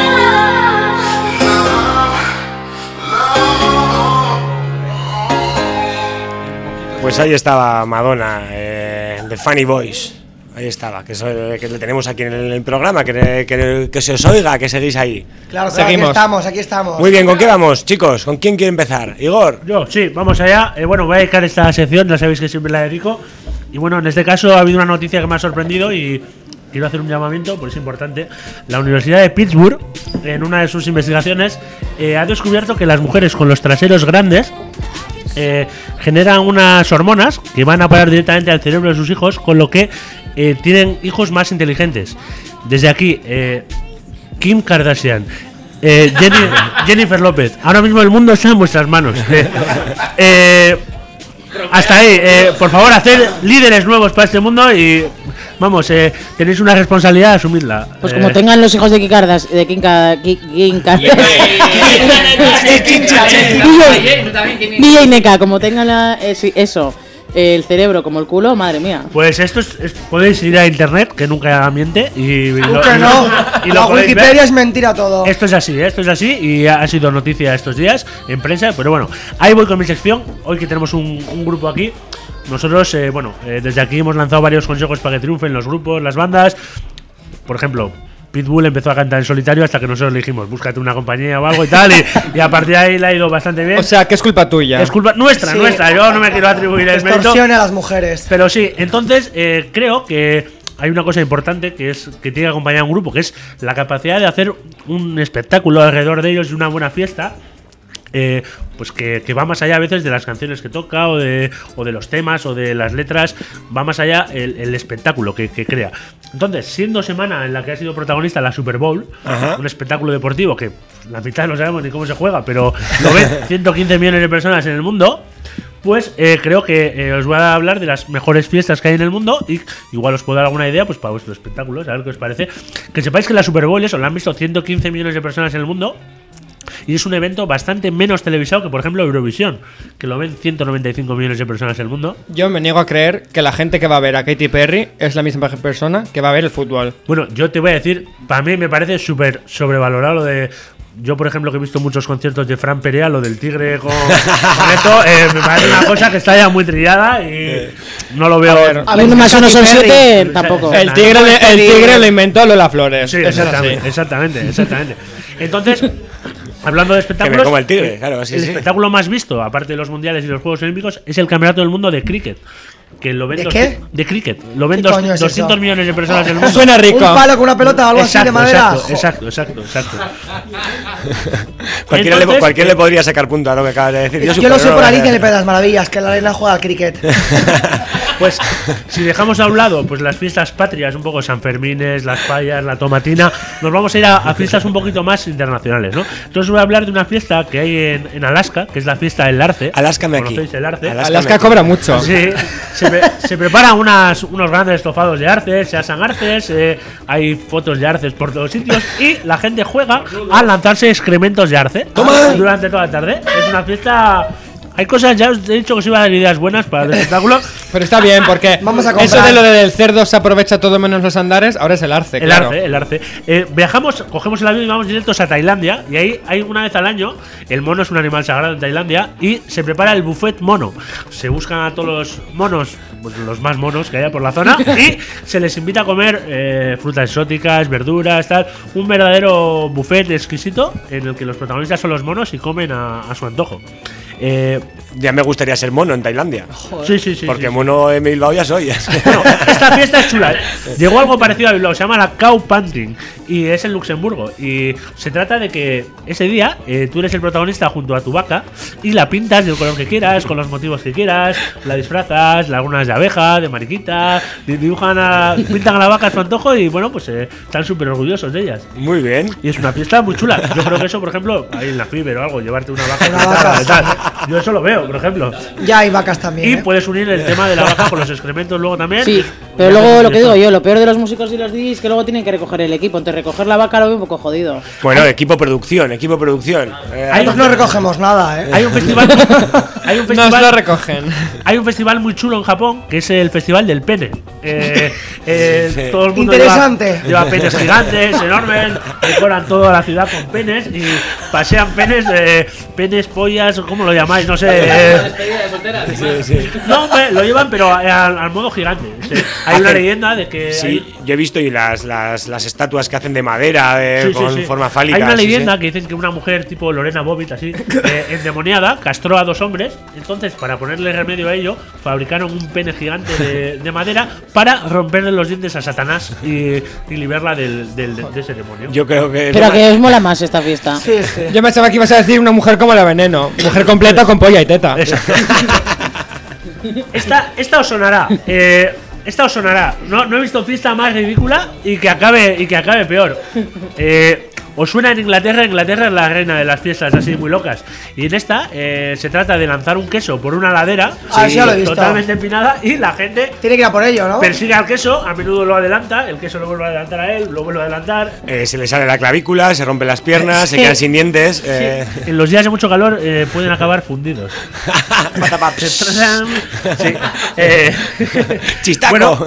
Pues ahí estaba Madonna, The Funny Boys. Ahí estaba, que le tenemos aquí en el programa, que se os oiga, que seguís ahí. Claro, Seguimos. aquí estamos. Muy bien, ¿con qué vamos, chicos? ¿Con quién quiere empezar? ¿Igor? Yo, sí, vamos allá. Bueno, voy a dedicar esta sección, ya sabéis que siempre la dedico. Y bueno, en este caso ha habido una noticia que me ha sorprendido y quiero hacer un llamamiento, pues es importante. La Universidad de Pittsburgh, en una de sus investigaciones, ha descubierto que las mujeres con los traseros grandes generan unas hormonas que van a parar directamente al cerebro de sus hijos, con lo que tienen hijos más inteligentes. Desde aquí, Kim Kardashian, Jennifer López, ahora mismo el mundo está en vuestras manos. Hasta ahí, por favor, hacer líderes nuevos para este mundo y vamos, tenéis una responsabilidad, asumidla. Pues como tengan los hijos de Kim Kardashian, DJ Neka, como tengan eso, el cerebro como el culo, madre mía. Pues esto podéis ir a internet, que nunca miente, y No, lo la Wikipedia ver. es mentira todo. Esto es así y ha sido noticia estos días en prensa, pero bueno, ahí voy con mi sección. Hoy que tenemos un grupo aquí, nosotros, desde aquí hemos lanzado varios consejos para que triunfen los grupos, las bandas. Por ejemplo, Pitbull empezó a cantar en solitario hasta que nosotros le dijimos, búscate una compañía o algo y tal, y a partir de ahí le ha ido bastante bien. O sea, que es culpa tuya. Es culpa nuestra, Sí. yo no me quiero atribuir el mérito. Extorsione a las mujeres. Pero sí, entonces creo que hay una cosa importante que tiene que acompañar a un grupo, que es la capacidad de hacer un espectáculo alrededor de ellos y una buena fiesta. Pues que va más allá a veces de las canciones que toca o de los temas o de las letras, va más allá el espectáculo que crea. Entonces, siendo semana en la que ha sido protagonista la Super Bowl, un espectáculo deportivo que la mitad no sabemos ni cómo se juega, pero lo ven 115 millones de personas en el mundo, pues creo que os voy a hablar de las mejores fiestas que hay en el mundo y igual os puedo dar alguna idea pues para vuestro espectáculo, a ver qué os parece. Que sepáis que la Super Bowl, eso, la han visto 115 millones de personas en el mundo. Y es un evento bastante menos televisado que, por ejemplo, Eurovisión, que lo ven 195 millones de personas en el mundo. Yo me niego a creer que la gente que va a ver a Katy Perry es la misma persona que va a ver el fútbol. Bueno, yo te voy a decir, para mí me parece súper sobrevalorado lo de... Yo, por ejemplo, que he visto muchos conciertos de Fran Perea, lo del tigre con esto, me parece una cosa que está ya muy trillada y no lo veo. A ver, más o menos son 7, tampoco. El tigre lo inventó Lola Flores. Sí, Eso es así. exactamente. Entonces, hablando de Que me espectáculos, coma el tigre, claro, el espectáculo más visto, aparte de los mundiales y los Juegos Olímpicos, es el Campeonato del Mundo de Cricket. Que lo ven ¿De qué? De cricket. Lo ven ¿Qué coño es 200 eso? millones de personas en el mundo. Suena rico. Un palo con una pelota o algo así de madera. Exacto. Cualquiera Entonces, le podría sacar punto a lo que acabas de decir. Yo lo sé por Alicia en el País de las Maravillas, que la arena juega al cricket. Pues si dejamos a un lado pues las fiestas patrias, un poco San Fermines, las fallas, la tomatina, nos vamos a ir a fiestas un poquito más internacionales, ¿no? Entonces voy a hablar de una fiesta que hay en Alaska, que es la fiesta del arce. Aláscame aquí. ¿Conocéis el arce? Alaska cobra mucho. Sí, se preparan unos grandes estofados de arces, se asan arces, hay fotos de arces por todos sitios y la gente juega a lanzarse excrementos de arce durante toda la tarde. Es una fiesta... Hay cosas, ya os he dicho que os iba a dar ideas buenas para el espectáculo. Pero está bien, porque Vamos a comprar. eso de lo del cerdo se aprovecha todo menos los andares, ahora es el arce, claro. El arce. Cogemos el avión y vamos directos a Tailandia. Y ahí hay una vez al año, el mono es un animal sagrado en Tailandia, y se prepara el buffet mono. Se buscan a todos los monos, pues los más monos que haya por la zona, y se les invita a comer frutas exóticas, verduras, tal. Un verdadero buffet exquisito en el que los protagonistas son los monos y comen a su antojo. Ya me gustaría ser mono en Tailandia. Sí. Porque mono en Bilbao ya soy. Bueno, esta fiesta es chula. Llegó algo parecido a Bilbao, se llama la Cow Punting y es en Luxemburgo. Y se trata de que ese día tú eres el protagonista junto a tu vaca y la pintas del color que quieras, con los motivos que quieras, la disfrazas, algunas de abeja, de mariquita, pintan a la vaca a su antojo y bueno, pues están súper orgullosos de ellas. Muy bien. Y es una fiesta muy chula. Yo creo que eso, por ejemplo, ahí en la Fiber o algo, llevarte una vaca, Una vaca, y tal. Yo eso lo veo, por ejemplo. Ya hay vacas también. Y puedes unir el tema de la vaca con los excrementos luego también. Sí, pero luego lo que digo yo, lo peor de los músicos y los DJs es que luego tienen que recoger el equipo. Entonces recoger la vaca lo veo un poco jodido. Bueno, equipo producción. Nosotros no recogemos nada, ¿eh? Hay un festival. Nos lo recogen. Hay un festival muy chulo en Japón que es el Festival del Pene. Todo el mundo Interesante. lleva penes gigantes, enormes, decoran toda la ciudad con penes y pasean penes, pollas, ¿cómo lo llamáis? No sé. Despedida de solteras. No, hombre, lo llevan pero al modo gigante. Hay una leyenda de que... Sí, yo he visto y las estatuas que hacen de madera con forma fálica. Hay una leyenda que dicen que una mujer tipo Lorena Bobbitt, así, endemoniada, castró a 2 hombres. Entonces, para ponerle remedio a ello, fabricaron un pene gigante de madera para romperle los dientes a Satanás y liberarla de ese demonio. Yo creo que... Pero que os mola más esta fiesta. Sí. Yo pensaba que ibas a decir una mujer como la Veneno. Mujer completa con polla y teta. Esta os sonará. Esta os sonará. No he visto fiesta más ridícula y que acabe peor. Os suena en Inglaterra. Inglaterra es la reina de las fiestas así muy locas. Y en esta se trata de lanzar un queso por una ladera totalmente empinada y la gente tiene que ir a por ello, ¿no? Persigue al queso, a menudo lo adelanta, el queso lo vuelve a adelantar a él, lo vuelve a adelantar. Se le sale la clavícula, se rompen las piernas, se quedan sin dientes. En los días de mucho calor pueden acabar fundidos. Chistaco. Bueno,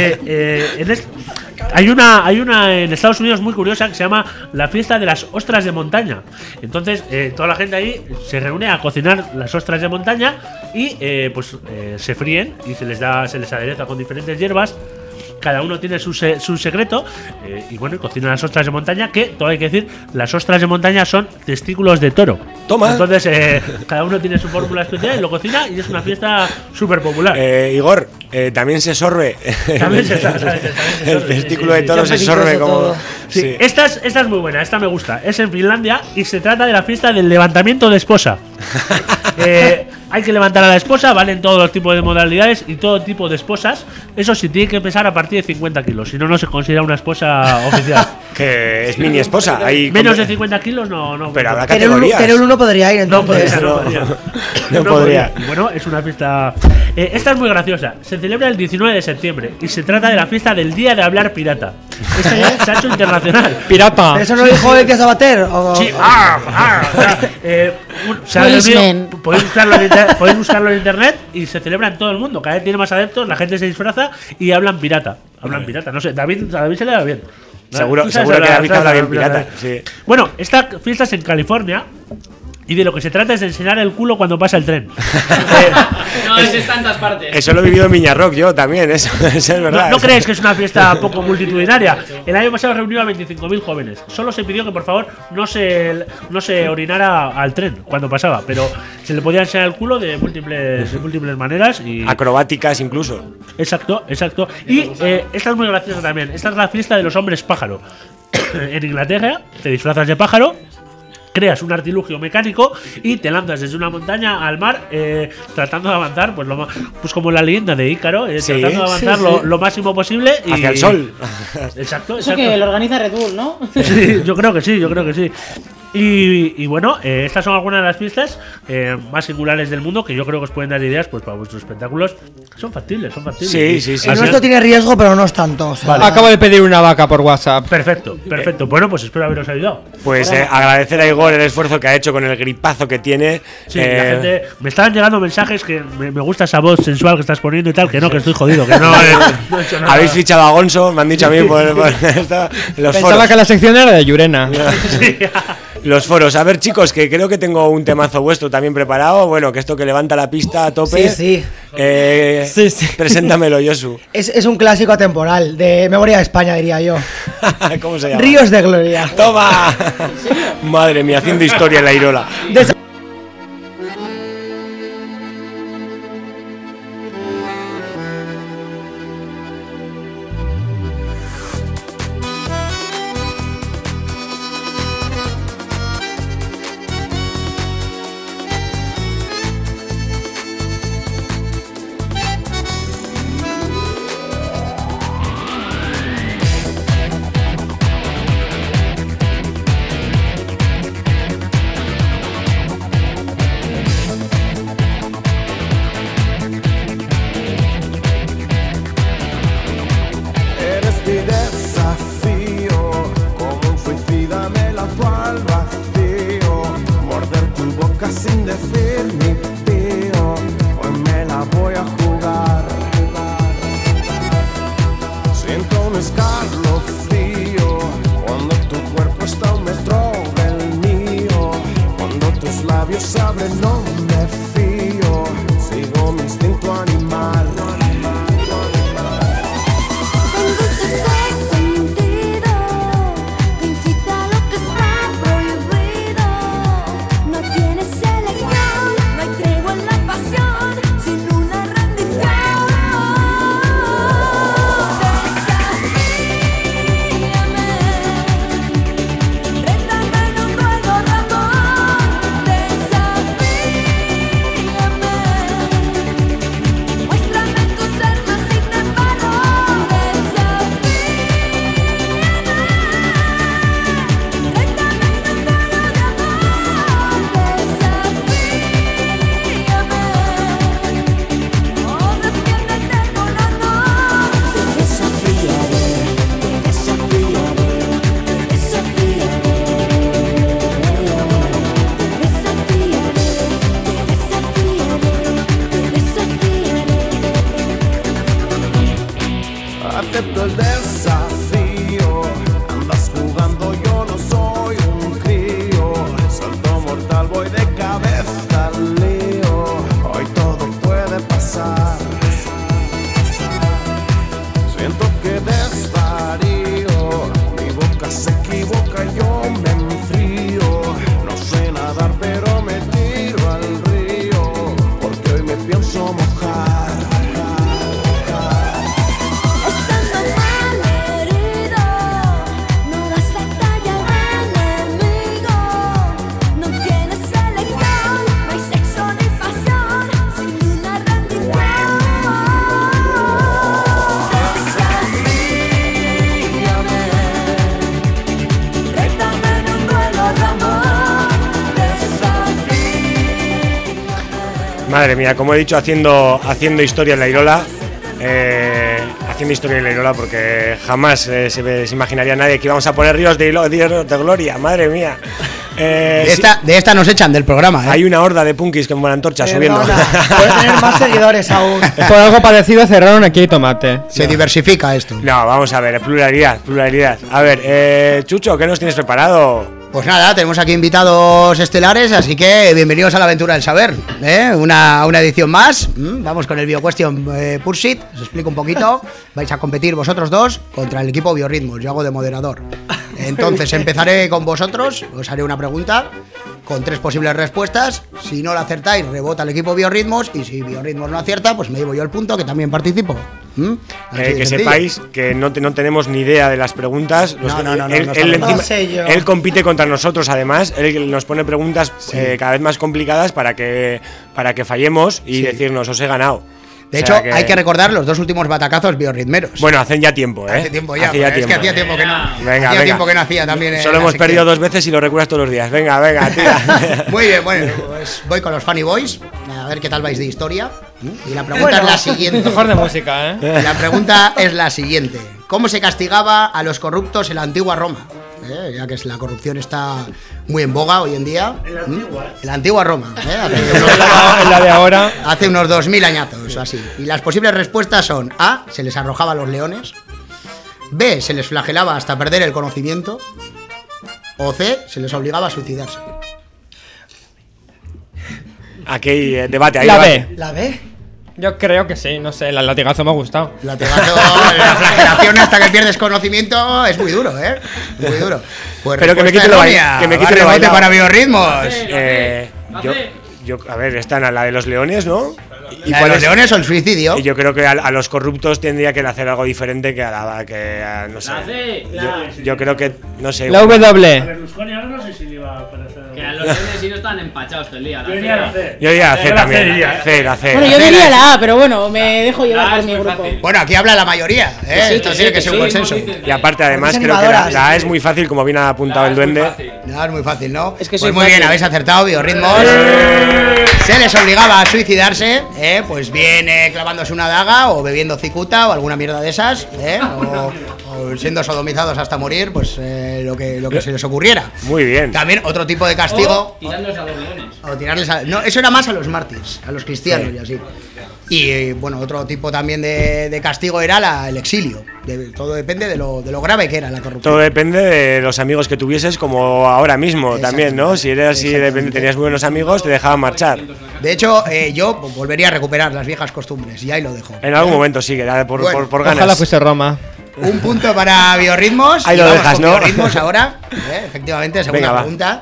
hay una en Estados Unidos muy curiosa que se llama la fiesta de las ostras de montaña. Entonces toda la gente ahí se reúne a cocinar las ostras de montaña y se fríen y se les adereza con diferentes hierbas. Cada uno tiene su secreto y bueno, cocinan las ostras de montaña, que todo hay que decir, las ostras de montaña son testículos de toro. Toma. Entonces cada uno tiene su fórmula especial y lo cocina y es una fiesta súper popular. Igor, también se sorbe. También se el testículo de toro se sorbe como... Sí. Esta es muy buena, esta me gusta. Es en Finlandia y se trata de la fiesta del levantamiento de esposa. Hay que levantar a la esposa, valen todos los tipos de modalidades y todo tipo de esposas. Eso sí, tiene que pesar a partir de 50 kilos, si no, no se considera una esposa oficial. Que es mini esposa. Menos de 50 kilos no. Pero habrá categorías. Pero uno podría ir, entonces. No podría. Bueno, es una fiesta... esta es muy graciosa. Se celebra el 19 de septiembre y se trata de la fiesta del Día de Hablar Pirata. Esta ya se ha hecho internacional. Pirata. ¿Eso no lo dijo el que Sabater? Sí. Podéis buscarlo en internet y se celebra en todo el mundo. Cada vez tiene más adeptos, la gente se disfraza y hablan pirata. No sé, a David se le da bien. Seguro que David habla bien pirata. Sí. Bueno, esta fiesta es en California. Y de lo que se trata es de enseñar el culo cuando pasa el tren. No, es en tantas partes. Eso lo he vivido en Viñarrock yo también, eso es verdad. ¿No creéis que es una fiesta poco multitudinaria? El año pasado reunió a 25.000 jóvenes. Solo se pidió que por favor no se orinara al tren cuando pasaba, pero se le podía enseñar el culo de múltiples maneras. Acrobáticas incluso. Exacto. Y esta es muy graciosa también. Esta es la fiesta de los hombres pájaro. En Inglaterra te disfrazas de pájaro, creas un artilugio mecánico y te lanzas desde una montaña al mar tratando de avanzar, pues como la leyenda de Ícaro, tratando de avanzar lo máximo posible hacia el sol. Exacto. Eso que lo organiza Red Bull, ¿no? Sí, yo creo que sí. Y bueno, estas son algunas de las fiestas más singulares del mundo que yo creo que os pueden dar ideas pues para vuestros espectáculos. Son factibles. Sí. El nuestro tiene riesgo, pero no es tanto. O sea, vale. Acabo de pedir una vaca por WhatsApp. Perfecto. Bueno, pues espero haberos ayudado. Pues agradecer a Igor el esfuerzo que ha hecho con el gripazo que tiene. Sí, la gente... Me estaban llegando mensajes que me gusta esa voz sensual que estás poniendo y tal, que estoy jodido, que no he hecho nada. Habéis fichado a Gonzo, me han dicho a mí por esta, los Pensaba foros. que la sección era de Llurena. Sí. Los foros. A ver, chicos, que creo que tengo un temazo vuestro también preparado. Bueno, que esto que levanta la pista a tope. Sí. Preséntamelo, Josu. Es un clásico atemporal, de Memoria de España, diría yo. ¿Cómo se llama? Ríos de Gloria. ¡Toma! Madre mía, haciendo historia en la Irola. Madre mía, como he dicho, haciendo historia en la Irola. Haciendo historia en la Irola, porque jamás se imaginaría nadie que íbamos a poner ríos de gloria, madre mía. De esta nos echan del programa, ¿eh? Hay una horda de punkis con buena antorcha subiendo. Puedes tener más seguidores aún. Por algo parecido cerraron aquí Tomate. Se diversifica esto. No, vamos a ver, pluralidad. A ver, Chucho, ¿qué nos tienes preparado? Pues nada, tenemos aquí invitados estelares, así que bienvenidos a la aventura del saber, ¿eh? Una edición más. Vamos con el BioQuestion Pursuit. Os explico un poquito. Vais a competir vosotros dos contra el equipo Biorritmos. Yo hago de moderador. Entonces empezaré con vosotros. Os haré una pregunta con 3 posibles respuestas. Si no la acertáis, rebota el equipo Biorritmos. Y si Biorritmos no acierta, pues me llevo yo el punto, que también participo. Que sepáis que no tenemos ni idea de las preguntas. Él compite contra nosotros, además. Él nos pone preguntas cada vez más complicadas para que fallemos y decirnos, os he ganado. De hecho, hay que recordar los 2 últimos batacazos biorritmeros. Bueno, hacen ya tiempo, ¿eh? Hace tiempo ya. Es que hacía tiempo que no. Venga. Tiempo que no hacía también. Solo hemos perdido 2 veces y lo recuerdas todos los días. Venga, tira. Muy bien, bueno, pues voy con los Funny Boys. A ver qué tal vais de historia. Y la pregunta es la siguiente. Mejor de música, ¿eh? La pregunta es la siguiente. ¿Cómo se castigaba a los corruptos en la antigua Roma? Ya que la corrupción está muy en boga hoy en día. En la antigua Roma. En la de ahora. Hace unos 2000 añazos o así. Y las posibles respuestas son: A, se les arrojaba a los leones; B, se les flagelaba hasta perder el conocimiento; o C, se les obligaba a suicidarse. Aquí hay debate. ¿La B? Yo creo que sí, no sé, el latigazo me ha gustado. Latigazo, la flagelación hasta que pierdes conocimiento es muy duro, ¿eh? Muy duro. Pues pero que me quite lo rebote para Biorritmos. A ver, están a la de los leones, ¿no? ¿Y cuál los leones o el suicidio? Y yo creo que a los corruptos tendría que hacer algo diferente que no sé. Yo creo que, no sé. La W. A Berlusconi ahora no sé si le iba a parecer. Que a los leones sí no están empachados todo el día. Yo diría la C también. La C. Bueno, yo diría la A, pero bueno, me dejo llevar por mi grupo. Fácil. Bueno, aquí habla la mayoría, ¿eh? Esto tiene que ser un consenso. Y aparte, además, creo que la A es muy fácil, como bien ha apuntado el duende. No, es muy fácil, ¿no? Es que pues muy bien, habéis acertado, Biorritmos. Se les obligaba a suicidarse, pues bien clavándose una daga o bebiendo cicuta o alguna mierda de esas, o siendo sodomizados hasta morir, pues lo que se les ocurriera. Muy bien. También otro tipo de castigo. O tirándose a los leones. O tirarles no, eso era más a los mártires, a los cristianos y así. Y bueno, otro tipo también de castigo era el exilio. Todo depende de lo grave que era la corrupción. Todo depende de los amigos que tuvieses, como ahora mismo también, ¿no? Si eras así, tenías muy buenos amigos, te dejaban marchar. De hecho, yo volvería a recuperar las viejas costumbres y ahí lo dejo. En algún momento sí, por ganas. Ojalá fuese Roma. Un punto para Biorritmos. Ahí lo dejas, ¿no? Biorritmos ahora, efectivamente, segunda pregunta.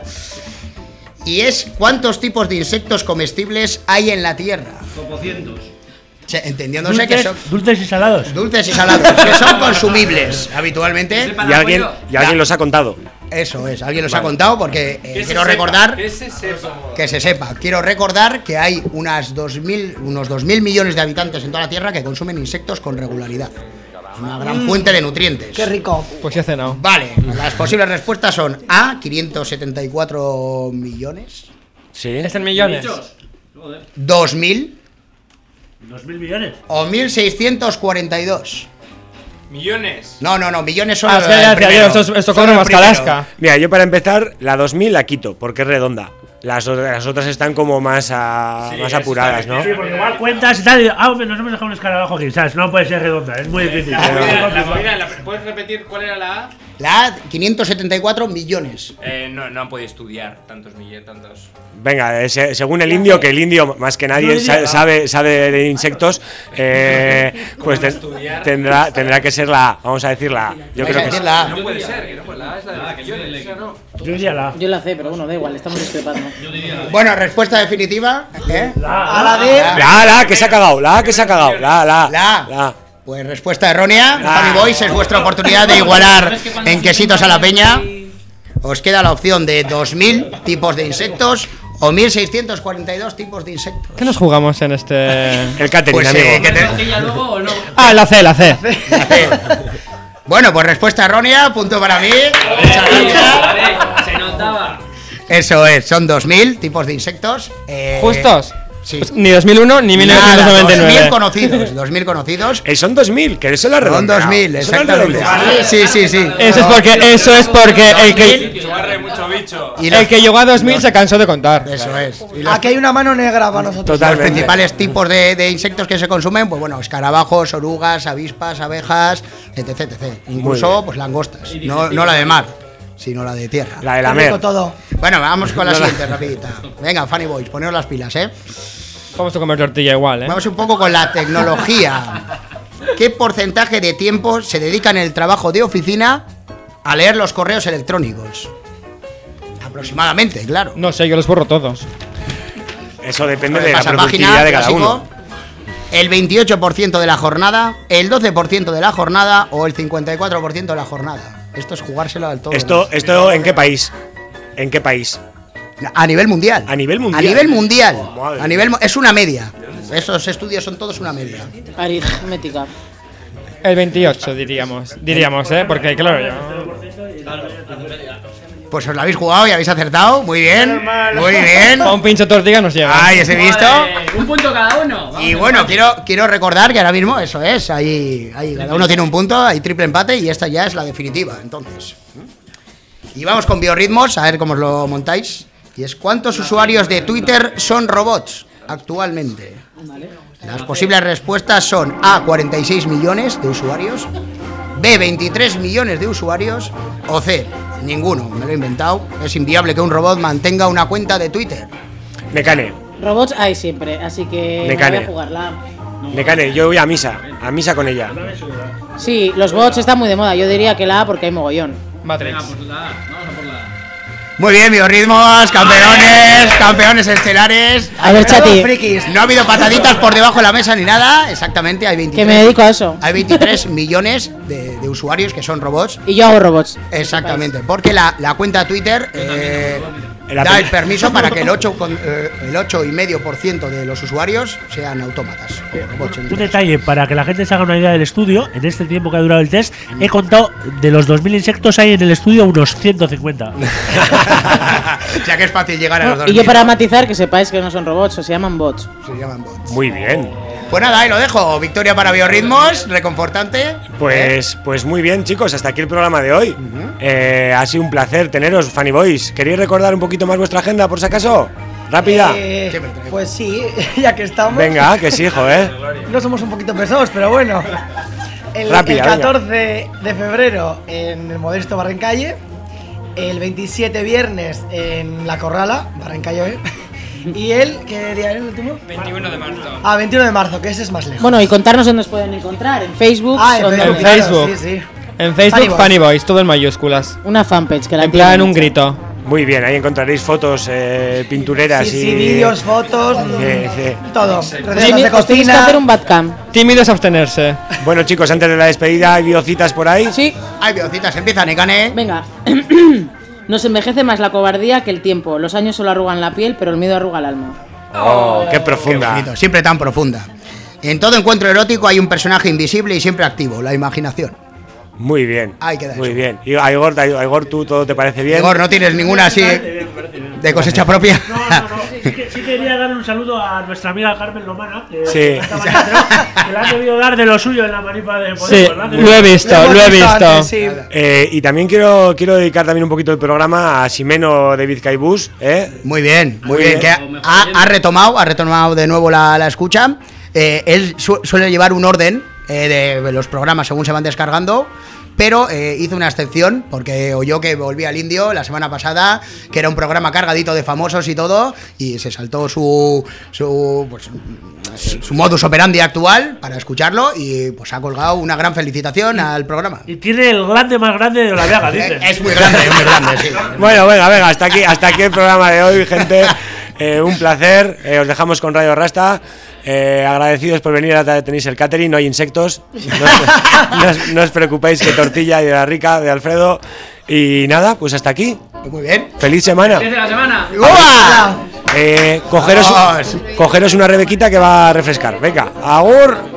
Y es: ¿cuántos tipos de insectos comestibles hay en la Tierra? 200. Entendiéndose que son dulces y salados. Dulces y salados, que son consumibles habitualmente. Y alguien los ha contado. Eso es, alguien los ha contado porque quiero recordar que se sepa. Quiero recordar que hay unos 2.000 millones de habitantes en toda la Tierra que consumen insectos con regularidad. Una gran fuente de nutrientes. Qué rico. Pues ya he cenado. Vale, las posibles respuestas son A, 574 millones. Sí. ¿Es en millones? 2.000. ¿2.000 millones? O 1.642. ¿Millones? No, millones son esto cobra más que Alaska. Mira, yo para empezar, la 2000 la quito, porque es redonda. Las otras están como más apuradas, ¿no? Sí, porque igual cuentas y tal, y hombre, nos hemos dejado un escarabajo aquí, ¿sabes? No puede ser redonda, es muy difícil. ¿Puedes repetir cuál era la A? La A, 574 millones. No han podido estudiar tantos millones, tantos. Venga, según el indio, que el indio más que nadie sabe de insectos, pues tendrá que ser la A. Vamos a decir la A. Yo creo que sí. La A. No puede ser, que no, la A es la de millones, no. Yo diría la A. Yo la C, pero bueno, da igual, estamos discrepando. Bueno, respuesta definitiva. A la D. La A que se ha cagado. La A. Pues respuesta errónea. Funny Boys, es vuestra oportunidad de igualar en quesitos a la peña. Os queda la opción de 2.000 tipos de insectos o 1.642 tipos de insectos. ¿Qué nos jugamos en este...? El catering, Pues, amigo. luego o no? Ah, la C. Bueno, pues respuesta errónea, punto para mí. Muchas gracias. Se notaba. Eso es, son 2.000 tipos de insectos. ¿Justos? Sí. Pues ni 2001 ni 1999. 2000 conocidos, 2000 conocidos. Son 2000, que eso lo ha Son redondeado. 2000, Eso lo ha exactamente. redondeado. Sí. Eso es porque el que llegó a 2000 se cansó de contar. Eso es. Y Aquí hay una mano negra para nosotros. los principales tipos de insectos que se consumen, pues bueno, escarabajos, orugas, avispas, abejas, etc. Incluso pues langostas. No la de mar, sino la de tierra. La de la Qué rico mer. todo. Bueno, vamos con la siguiente, rapidita. Venga, Funny Boys, poneros las pilas, Vamos a comer tortilla igual, Vamos un poco con la tecnología. ¿Qué porcentaje de tiempo se dedica en el trabajo de oficina a leer los correos electrónicos? Aproximadamente, claro. No sé, yo los borro todos. Eso depende de la Pasa productividad página, de cada clásico. uno. El 28% de la jornada, el 12% de la jornada o el 54% de la jornada. Esto es jugárselo al todo. ¿Esto en qué país? ¿En qué país? A nivel mundial. A nivel mundial. A nivel mundial. Oh, madre A nivel, es una media. Esos estudios son todos una media. Aritmética. El 28 diríamos, porque claro, yo... Pues os lo habéis jugado y habéis acertado. Muy bien. Muy bien. Pa' un pincho tortilla nos llega. Ay, os he visto. Un punto cada uno. Y bueno, quiero recordar que ahora mismo eso es, ahí cada uno tiene un punto, hay triple empate y esta ya es la definitiva, entonces. Y vamos con biorritmos, a ver cómo os lo montáis. Y es ¿cuántos usuarios de Twitter son robots actualmente? Las posibles respuestas son A, 46 millones de usuarios, B, 23 millones de usuarios o C, ninguno, me lo he inventado. Es inviable que un robot mantenga una cuenta de Twitter. Mecane. Robots hay siempre, así que me Mecane. voy a jugarla. Mecane, yo voy a misa con ella. Sí, los bots están muy de moda. Yo diría que la A porque hay mogollón. Matrix. Vamos a por la A. Muy bien, biorritmos, campeones estelares. A ver, Chati, Frikis. No ha habido pataditas por debajo de la mesa ni nada. Exactamente, hay 23. que me dedico a eso. Hay 23 millones de usuarios que son robots. Y yo hago robots. Exactamente, porque la cuenta Twitter da el permiso para que el 8,5% de los usuarios sean autómatas o robots. Un detalle, para que la gente se haga una idea del estudio, en este tiempo que ha durado el test, he contado de los 2000 insectos hay en el estudio unos 150. Ya que es fácil llegar a los 2000. Y yo para matizar que sepáis que no son robots, se llaman bots. Se llaman bots. Muy bien. Pues nada, ahí lo dejo. Victoria para biorritmos, reconfortante. Pues muy bien, chicos, hasta aquí el programa de hoy. Ha sido un placer teneros, Funny Boys. ¿Queréis recordar un poquito más vuestra agenda, por si acaso? Rápida. Pues sí, ya que estamos. Venga, que sí, joder. No somos un poquito pesados, pero bueno. El 14 de febrero en el Modesto Barrencalle. El 27 viernes en La Corrala, Barrencalle. ¿Y ¿qué día era el último? 21 de marzo. 21 de marzo, que ese es más lejos. Bueno, y contarnos dónde nos pueden encontrar. En Facebook. En Facebook. Sí. En Facebook, Funny Boys, todo en mayúsculas. Una fanpage que la En plan, tienen un hecha. grito. Muy bien, ahí encontraréis fotos pintureras Sí, y vídeos, fotos, sí. todo. Os Recetas de tenéis que cocina. hacer un badcam. Tímidos abstenerse. Bueno, chicos, antes de la despedida, ¿hay biocitas por ahí? Sí, Hay biocitas, empieza Nekane. venga. Nos envejece más la cobardía que el tiempo. Los años solo arrugan la piel, pero el miedo arruga el alma. Oh, qué profunda. Bonito, siempre tan profunda. En todo encuentro erótico hay un personaje invisible y siempre activo, la imaginación. Muy bien. Ahí queda Muy eso. bien. Y Aigor, ¿tú todo te parece bien? Igor, ¿no tienes ninguna así de cosecha propia? No. Sí quería darle un saludo a nuestra amiga Carmen Lomana, que Sí. esta mañana que le han debido dar de lo suyo en la manifa de Podemos. Sí, ¿verdad? lo he visto, lo he visto. Antes, sí. Y también quiero dedicar también un poquito el programa a Ximeno de Vizcaibús, Muy bien, muy Muy bien. bien. Que ha retomado de nuevo la escucha. Él suele llevar un orden de los programas según se van descargando. Pero hizo una excepción porque oyó que volvía al Indio la semana pasada, que era un programa cargadito de famosos y todo, y se saltó su modus operandi actual para escucharlo y pues ha colgado una gran felicitación al programa. Y tiene el grande más grande de la Viaga, dicen. Es muy grande, sí. Bueno, venga, hasta aquí el programa de hoy, gente. Un placer. Os dejamos con Radio Rasta. Agradecidos por venir. Ahora tenéis el catering, no hay insectos. No os preocupéis, que tortilla y de la rica de Alfredo. Y nada, pues hasta aquí. Muy bien. Feliz semana. Empieza la semana. ¡Uah! Cogeros una rebequita que va a refrescar. Venga, agur.